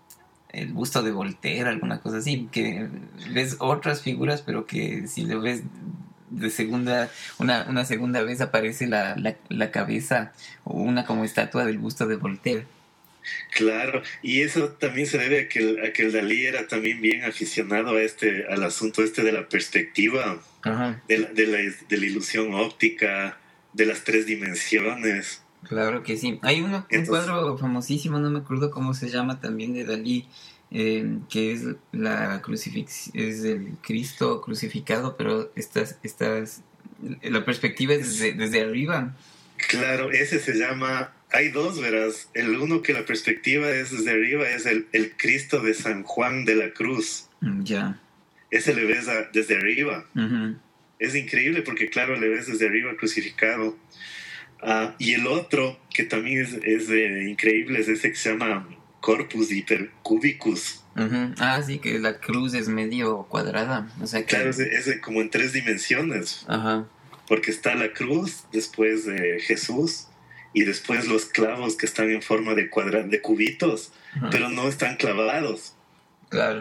el busto de Voltaire, alguna cosa así, que ves otras figuras, pero que si lo ves de segunda una, una segunda vez aparece la, la, la cabeza o una como estatua del busto de Voltaire. Claro, y eso también se debe a que, el, a que el Dalí era también bien aficionado a este, al asunto este de la perspectiva, Ajá. De, la, de, la, de la ilusión óptica, de las tres dimensiones. Claro que sí. Hay uno, Entonces, un cuadro famosísimo, no me acuerdo cómo se llama, también de Dalí, eh, que es la crucifix, es el Cristo crucificado, pero estas, estas, la perspectiva es desde, desde arriba. Claro, ese se llama, hay dos, verás. El uno que la perspectiva es desde arriba es el, el Cristo de San Juan de la Cruz. Ya. Yeah. Ese le ves a, desde arriba. Uh-huh. Es increíble porque, claro, le ves desde arriba crucificado. Uh, y el otro, que también es, es eh, increíble, es ese que se llama Corpus Hypercubicus. Uh-huh. Ah, sí, que la cruz es medio cuadrada. O sea que... Claro, es, es como en tres dimensiones. Ajá. Uh-huh. Porque está la cruz, después de Jesús, y después los clavos que están en forma de cuadra- de cubitos, uh-huh. pero no están clavados. Claro.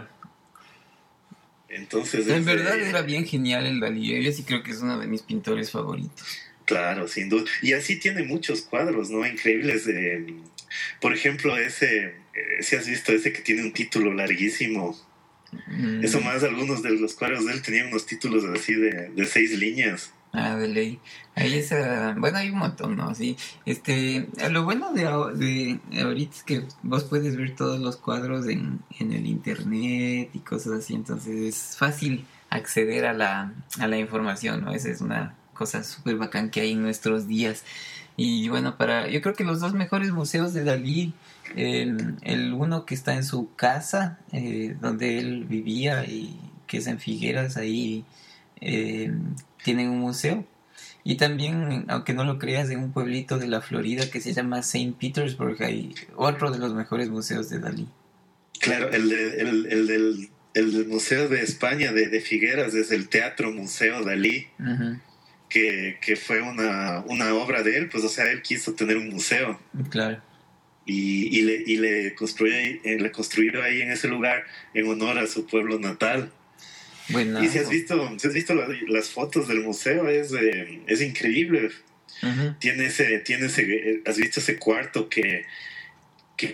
Entonces, en verdad era bien genial el Dalí. Yo sí creo que es uno de mis pintores favoritos. Claro, sin duda. Y así tiene muchos cuadros, ¿no? Increíbles. Eh, por ejemplo, ese, eh, si has visto ese que tiene un título larguísimo. Mm. Eso más, algunos de los cuadros de él tenían unos títulos así de, de seis líneas. Ah, de ley. Ahí esa, bueno, hay un montón, ¿no? Sí. Este, lo bueno de, de ahorita es que vos puedes ver todos los cuadros en, en el internet y cosas así, entonces es fácil acceder a la, a la información, ¿no? Esa es una cosa súper bacán que hay en nuestros días. Y bueno, para yo creo que los dos mejores museos de Dalí, el, el uno que está en su casa, eh, donde él vivía, y que es en Figueras, ahí eh, tienen un museo. Y también, aunque no lo creas, en un pueblito de la Florida que se llama Saint Petersburg, hay otro de los mejores museos de Dalí. Claro, el, de, el, el, del, el del Museo de España de, de Figueras es el Teatro Museo Dalí. Uh-huh. Que, que fue una, una obra de él, pues, o sea, él quiso tener un museo. Claro. Y, y, le, y le, construyó, le construyó ahí en ese lugar en honor a su pueblo natal. Bueno, y si has visto, si has visto las, las fotos del museo, es, eh, es increíble. Uh-huh. Tiene ese, tiene ese, has visto ese cuarto que, que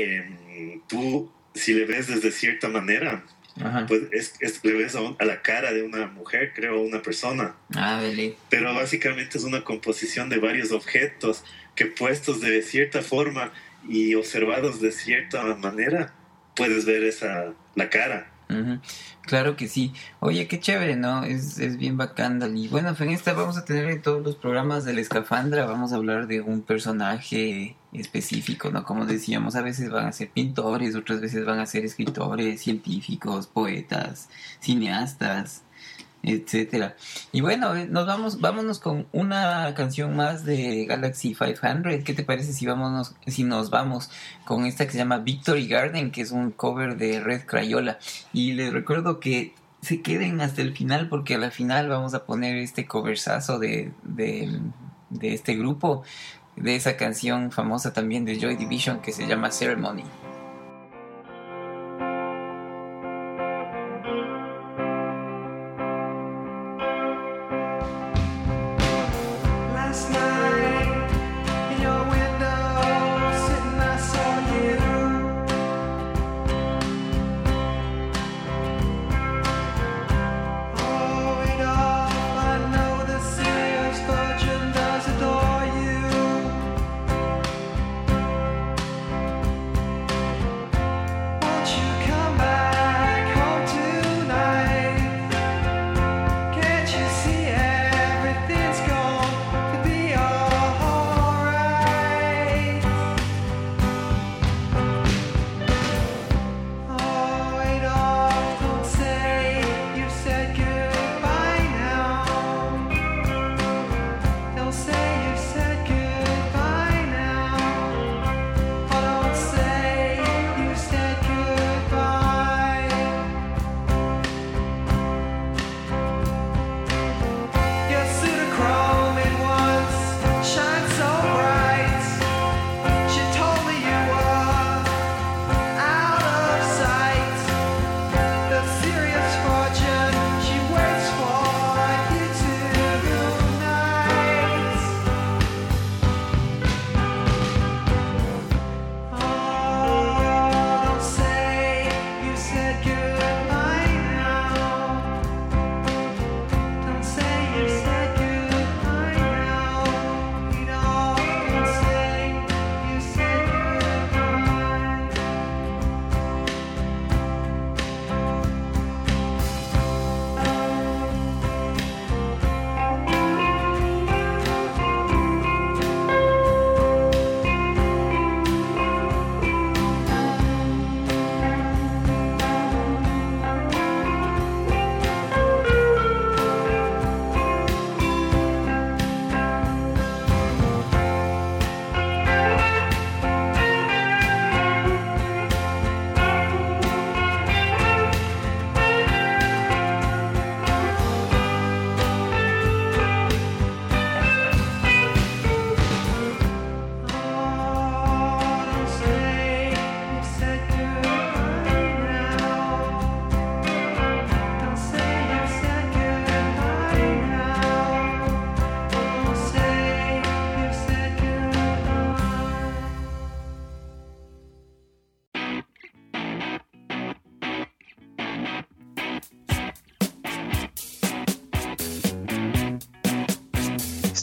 eh, tú, si le ves desde cierta manera, Ajá. pues es, es, le ves a, un, a la cara de una mujer, creo, una persona. Ah, vale. Pero básicamente es una composición de varios objetos que, puestos de cierta forma y observados de cierta manera, puedes ver esa la cara. Uh-huh. Claro que sí. Oye, qué chévere, ¿no? Es, es bien bacán, Dalí. Bueno, en esta vamos a tener en todos los programas de la Escafandra, vamos a hablar de un personaje específico, ¿no? Como decíamos, a veces van a ser pintores, otras veces van a ser escritores, científicos, poetas, cineastas, etcétera. Y bueno, nos vamos, vámonos con una canción más de Galaxy quinientos. ¿Qué te parece si vámonos, si nos vamos con esta que se llama Victory Garden, que es un cover de Red Crayola? Y les recuerdo que se queden hasta el final, porque a la final vamos a poner este coversazo de, de, de este grupo, de esa canción famosa también de Joy Division que se llama Ceremony. Oh, it all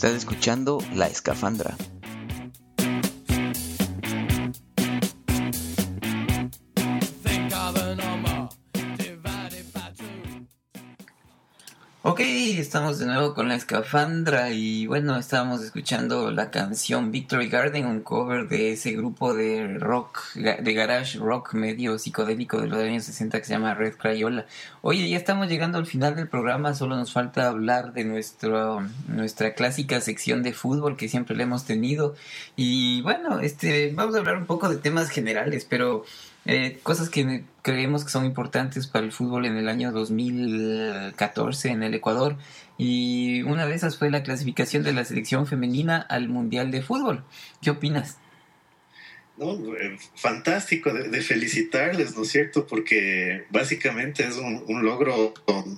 Estás escuchando La Escafandra. Ok, estamos de nuevo con La Escafandra y bueno, estábamos escuchando la canción Victory Garden, un cover de ese grupo de rock, de garage rock medio psicodélico de los años sesenta que se llama Red Crayola. Oye, ya estamos llegando al final del programa, solo nos falta hablar de nuestro, nuestra clásica sección de fútbol que siempre le hemos tenido. Y bueno, este, vamos a hablar un poco de temas generales, pero... Eh, cosas que creemos que son importantes para el fútbol en el año dos mil catorce en el Ecuador, y una de esas fue la clasificación de la selección femenina al Mundial de Fútbol. ¿Qué opinas? No, eh, fantástico, de, de felicitarles, ¿no es cierto? Porque básicamente es un, un logro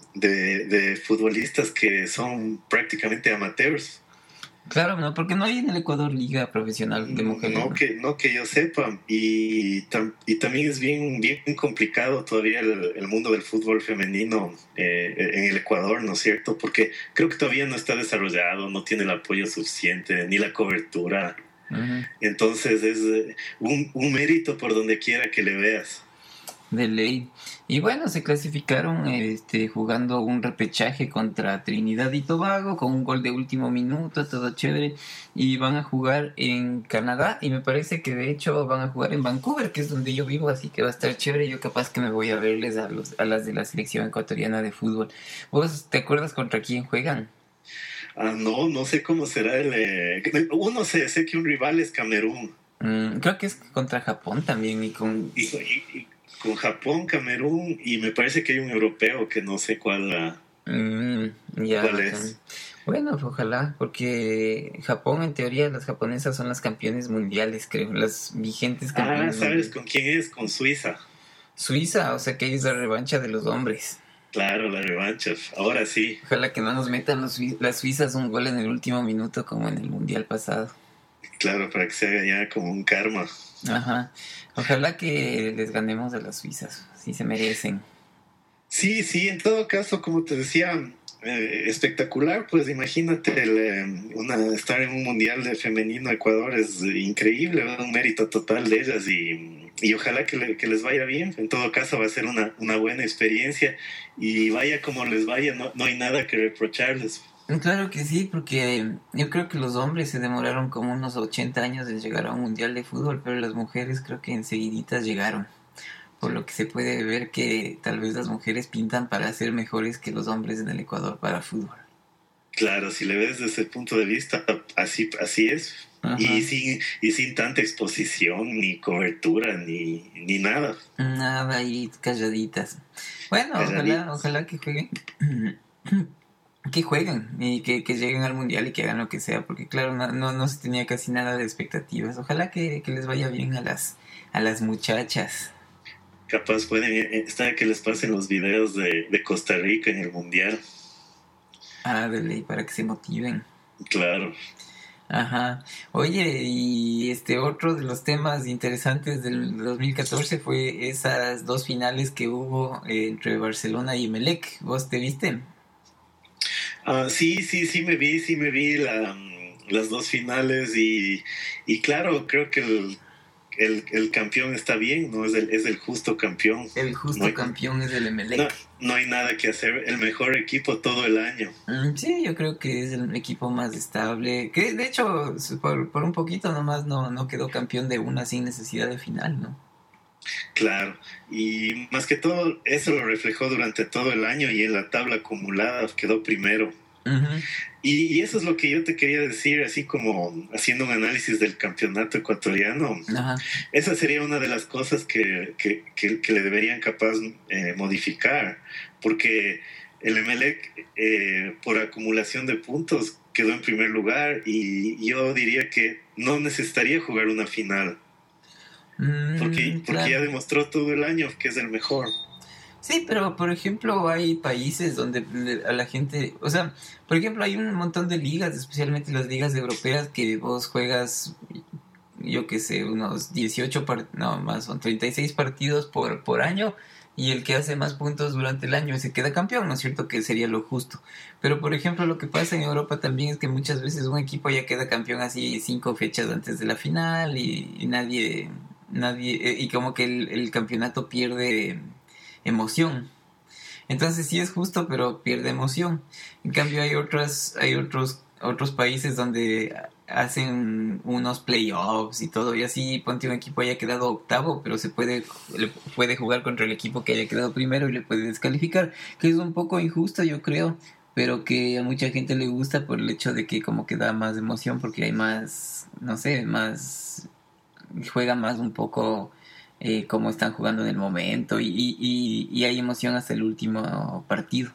de, de futbolistas que son prácticamente amateurs. Claro, no, porque no hay en el Ecuador liga profesional de mujeres. No, ¿no? que, no que yo sepa. Y, tam, y también es bien, bien complicado todavía el, el mundo del fútbol femenino eh, en el Ecuador, ¿no es cierto? Porque creo que todavía no está desarrollado, no tiene el apoyo suficiente, ni la cobertura. Uh-huh. Entonces es un, un mérito por donde quiera que le veas. De ley. Y bueno, se clasificaron este, jugando un repechaje contra Trinidad y Tobago con un gol de último minuto, todo chévere, y van a jugar en Canadá, y me parece que de hecho van a jugar en Vancouver, que es donde yo vivo, así que va a estar chévere. Yo capaz que me voy a verles a, los, a las de la selección ecuatoriana de fútbol. ¿Vos te acuerdas contra quién juegan? Ah, no, no sé cómo será el... Eh, uno sé, sé que un rival es Camerún. Mm, creo que es contra Japón también, y con... Y, y, y... con Japón, Camerún, y me parece que hay un europeo que no sé cuál, mm, ya, cuál es. Bueno, ojalá, porque Japón, en teoría, las japonesas son las campeones mundiales, creo, las vigentes campeones. Ah, ¿sabes mundiales. Con quién es? Con Suiza. Suiza, o sea que es la revancha de los hombres. Claro, la revancha, ahora sí. Ojalá que no nos metan los, las suizas un gol en el último minuto como en el mundial pasado. Claro, para que se haga ya como un karma. Ajá. Ojalá que les ganemos a las suizas, si se merecen. Sí, sí, en todo caso, como te decía, eh, espectacular, pues imagínate el, eh, una, estar en un mundial de femenino Ecuador es increíble, un mérito total de ellas, y, y ojalá que, le, que les vaya bien. En todo caso va a ser una, una buena experiencia, y vaya como les vaya, no, no hay nada que reprocharles. Claro que sí, porque yo creo que los hombres se demoraron como unos ochenta años en llegar a un mundial de fútbol, pero las mujeres creo que enseguiditas llegaron. Por lo que se puede ver que tal vez las mujeres pintan para ser mejores que los hombres en el Ecuador para fútbol. Claro, si le ves desde ese punto de vista, así, así es. Y sin, y sin tanta exposición, ni cobertura, ni, ni nada. Nada, y calladitas. Bueno, calladitas. Ojalá, ojalá que jueguen... que jueguen y que, que lleguen al mundial y que hagan lo que sea, porque claro, no, no, no se tenía casi nada de expectativas. Ojalá que, que les vaya bien a las a las muchachas. Capaz pueden estar que les pasen los videos de, de Costa Rica en el mundial. Ah, de ley, para que se motiven. Claro. Ajá. Oye, y este otro de los temas interesantes del dos mil catorce fue esas dos finales que hubo eh, entre Barcelona y Emelec. ¿Vos te viste? Uh, sí, sí, sí me vi, sí me vi la, las dos finales y, y claro, creo que el, el, el campeón está bien, ¿no? Es el, es el justo campeón. El justo no hay, campeón es el Emelec. No, no hay nada que hacer, el mejor equipo todo el año. Mm, sí, yo creo que es el equipo más estable, que de hecho por, por un poquito nomás no, no quedó campeón de una sin necesidad de final, ¿no? Claro, y más que todo eso lo reflejó durante todo el año y en la tabla acumulada quedó primero. Uh-huh. Y, y eso es lo que yo te quería decir, así como haciendo un análisis del campeonato ecuatoriano. Uh-huh. Esa sería una de las cosas que, que, que, que le deberían capaz eh, modificar, porque el Emelec eh, por acumulación de puntos quedó en primer lugar y yo diría que no necesitaría jugar una final. Mm, porque porque claro. Ya demostró todo el año que es el mejor. Sí, pero por ejemplo hay países donde a la gente, o sea, por ejemplo hay un montón de ligas, especialmente las ligas europeas, que vos juegas, yo qué sé, unos dieciocho part- no más, son treinta y seis partidos por, por año, y el que hace más puntos durante el año se queda campeón, ¿no es cierto? Que sería lo justo. Pero, por ejemplo, lo que pasa en Europa también es que muchas veces un equipo ya queda campeón así cinco fechas antes de la final y, y nadie, nadie, eh, y como que el, el campeonato pierde emoción. Entonces sí es justo, pero pierde emoción. En cambio hay otras, hay otros, otros países donde hacen unos playoffs y todo, y así ponte un equipo haya quedado octavo, pero se puede, le puede jugar contra el equipo que haya quedado primero y le puede descalificar, que es un poco injusto, yo creo, pero que a mucha gente le gusta por el hecho de que como que da más emoción, porque hay más, no sé, más, juega más un poco eh, cómo están jugando en el momento, y, y, y, y hay emoción hasta el último partido.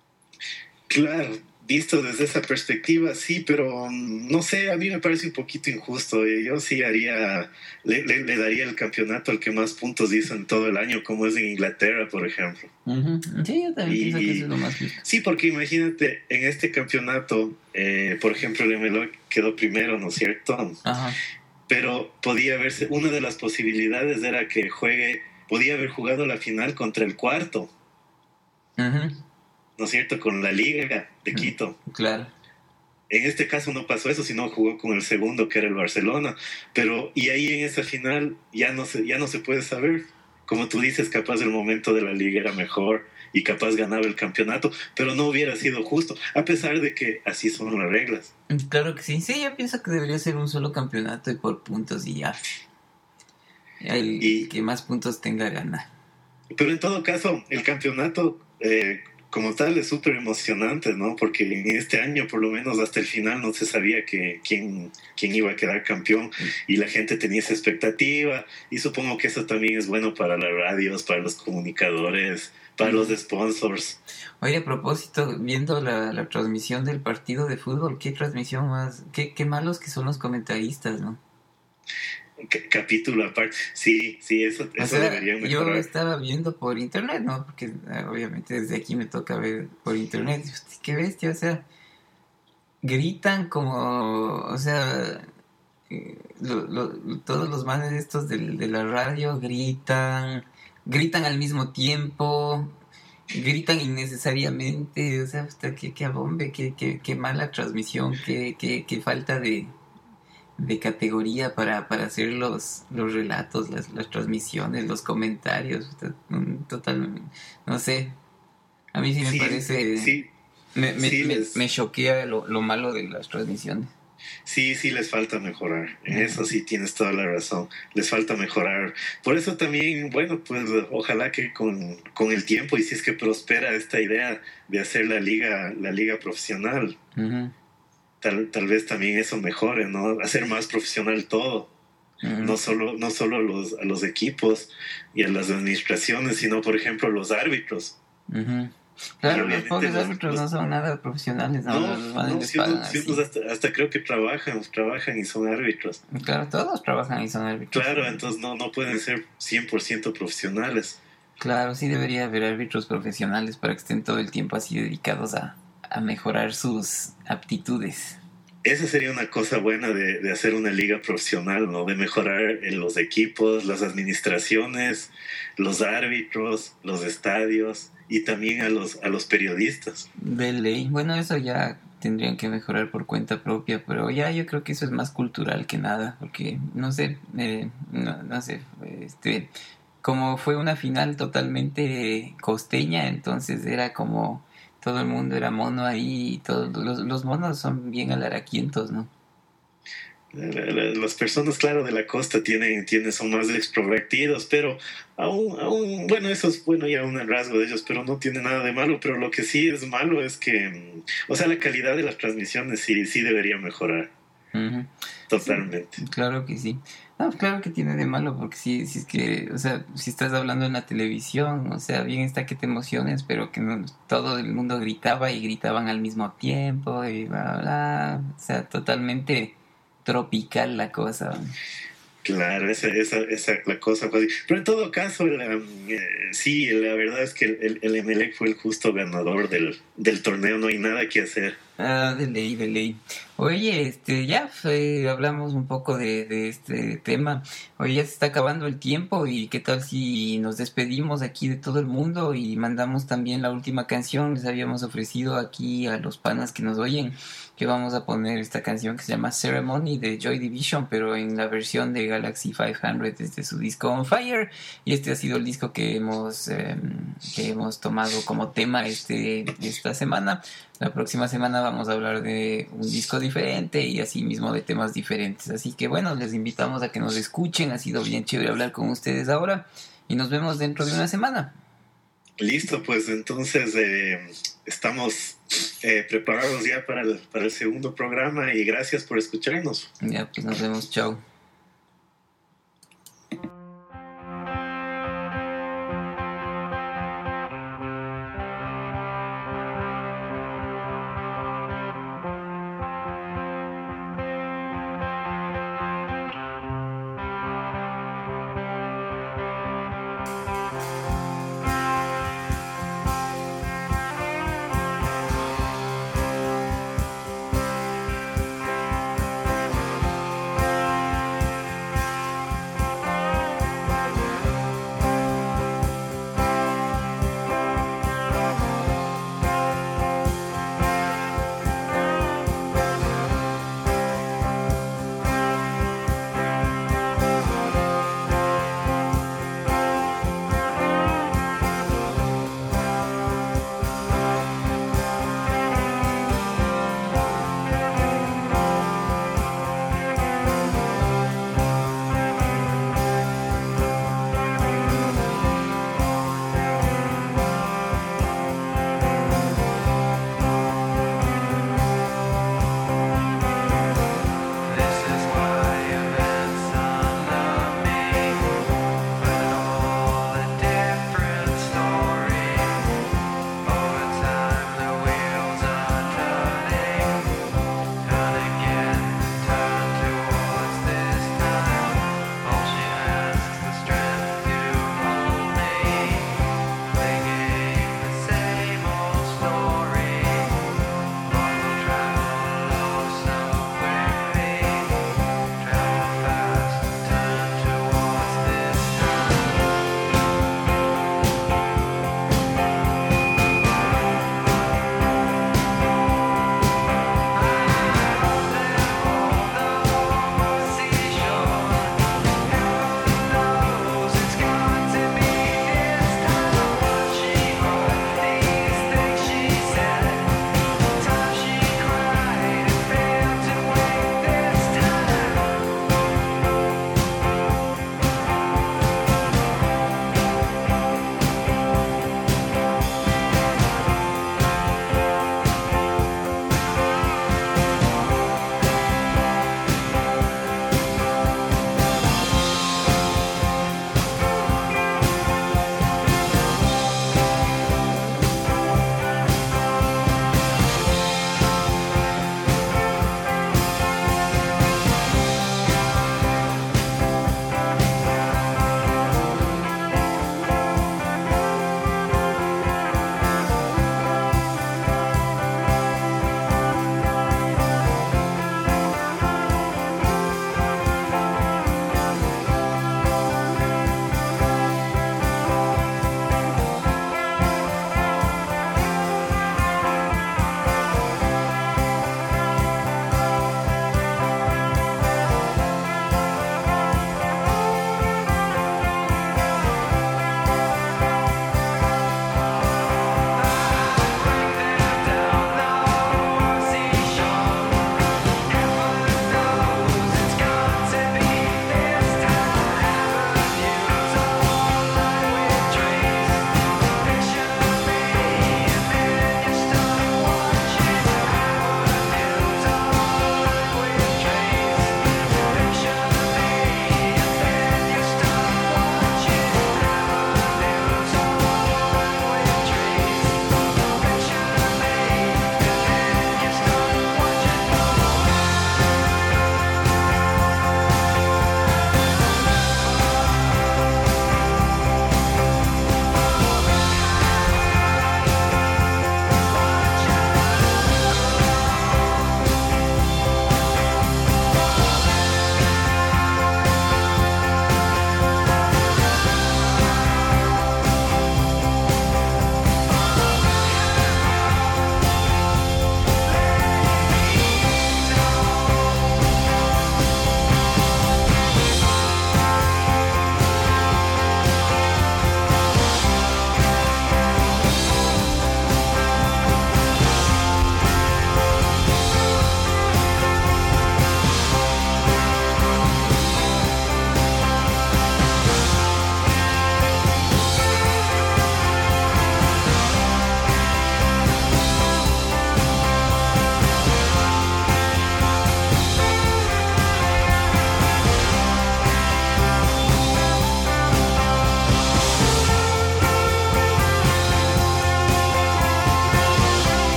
Claro, visto desde esa perspectiva, sí, pero um, no sé, a mí me parece un poquito injusto. eh, Yo sí haría, le, le, le daría el campeonato al que más puntos hizo en todo el año, como es en Inglaterra, por ejemplo. Uh-huh. Sí, yo también Y, pienso que eso es lo más justo. sí, porque imagínate, en este campeonato, eh, por ejemplo, el M L O quedó primero, ¿no es cierto? Ajá. Pero podía haberse, una de las posibilidades era que juegue, podía haber jugado la final contra el cuarto, Uh-huh. ¿no es cierto? Con la Liga de Quito. Claro. En este caso no pasó eso, sino jugó con el segundo, que era el Barcelona. Pero, y ahí en esa final ya no se, ya no se puede saber. Como tú dices, capaz el momento de la Liga era mejor y capaz ganaba el campeonato, pero no hubiera sido justo, a pesar de que así son las reglas. Claro que sí. Sí, yo pienso que debería ser un solo campeonato y por puntos y ya. El Y, que más puntos tenga gana. pero en todo caso, el campeonato eh, como tal es súper emocionante, ¿no? Porque en este año, por lo menos hasta el final, no se sabía que quién, quién iba a quedar campeón y la gente tenía esa expectativa, y supongo que eso también es bueno para las radios, para los comunicadores, para los sponsors. Oye, a propósito, viendo la, la transmisión del partido de fútbol, qué transmisión más, qué, qué malos que son los comentaristas, ¿no? C- capítulo aparte, sí, sí, eso, O eso sea, deberían yo mejorar. estaba viendo por internet, ¿no? Porque eh, obviamente desde aquí me toca ver por internet. Y, hostia, qué bestia, o sea, gritan como, o sea, eh, lo- lo- todos los manes estos del- de la radio gritan, gritan al mismo tiempo, gritan innecesariamente, o sea, hasta qué, qué abombe, qué, qué, qué mala transmisión, qué, qué, qué falta de, de categoría para, para hacer los, los relatos, las, las transmisiones, los comentarios, total, no sé, a mí sí me Sí, parece, sí, me, me, sí me, les, me choquea lo, lo malo de las transmisiones. sí, sí les falta mejorar. En eso Ujú. sí tienes toda la razón. Les falta mejorar. Por eso también, bueno, pues ojalá que con, con el tiempo, y si es que prospera esta idea de hacer la liga, la liga profesional, Ujú, tal, tal vez también eso mejore, ¿no? Hacer más profesional todo. No ujú, solo, no solo los, a los equipos y a las administraciones, sino, por ejemplo, los árbitros. ujú. Que Claro, los obviamente pobres los, árbitros los no son nada profesionales, no, no, los manes no, les si pagan unos, si así. unos hasta, hasta creo que trabajan, trabajan y son árbitros. Claro, todos trabajan y son árbitros. Claro, entonces no, no pueden ser cien por ciento profesionales. Claro, sí debería haber árbitros profesionales para que estén todo el tiempo así dedicados a, a mejorar sus aptitudes. Esa sería una cosa buena de, de hacer una liga profesional, ¿no? De mejorar en los equipos, las administraciones, los árbitros, los estadios y también a los, a los periodistas. De ley. Bueno, eso ya tendrían que mejorar por cuenta propia, pero ya yo creo que eso es más cultural que nada, porque no sé, eh, no, no sé, este, como fue una final totalmente costeña, entonces era como todo el mundo era mono ahí, y todos los, los monos son bien alaraquientos, ¿no? La- la- Las personas, claro, de la costa tienen, tienen, son más extrovertidos, pero aún, aún, bueno, eso es bueno ya un rasgo de ellos, pero no tiene nada de malo. Pero lo que sí es malo es que, mm, o sea, la calidad de las transmisiones sí, sí debería mejorar Ujú. totalmente. Claro que sí. No, claro que tiene de malo, porque si, si es que, o sea, si estás hablando en la televisión, o sea, bien está que te emociones, pero que no, todo el mundo gritaba y gritaban al mismo tiempo y bla, bla, bla. O sea, totalmente tropical la cosa. Claro, esa, esa, esa la cosa. Pues, pero en todo caso, la, eh, sí, la verdad es que el, el, el Emelec fue el justo ganador del, del torneo, no hay nada que hacer. Ah, de ley, de ley. Oye, este, ya eh, hablamos un poco de, de este tema. Oye, ya se está acabando el tiempo y qué tal si nos despedimos aquí de todo el mundo y mandamos también la última canción. Les habíamos ofrecido aquí a los panas que nos oyen que vamos a poner esta canción que se llama Ceremony de Joy Division, pero en la versión de Galaxy quinientos desde su disco On Fire. Y este ha sido el disco que hemos eh, que hemos tomado como tema este esta semana. La próxima semana vamos a hablar de un disco diferente y así mismo de temas diferentes. Así que bueno, les invitamos a que nos escuchen. Ha sido bien chévere hablar con ustedes ahora y nos vemos dentro de una semana. Listo, pues entonces eh, estamos eh, preparados ya para el, para el segundo programa y gracias por escucharnos. Ya, pues nos vemos. Chao.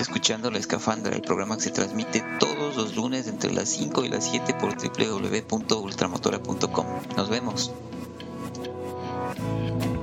escuchando La Escafandra, el programa que se transmite todos los lunes entre las cinco y las siete por doble u doble u doble u punto ultramotora punto com. Nos vemos.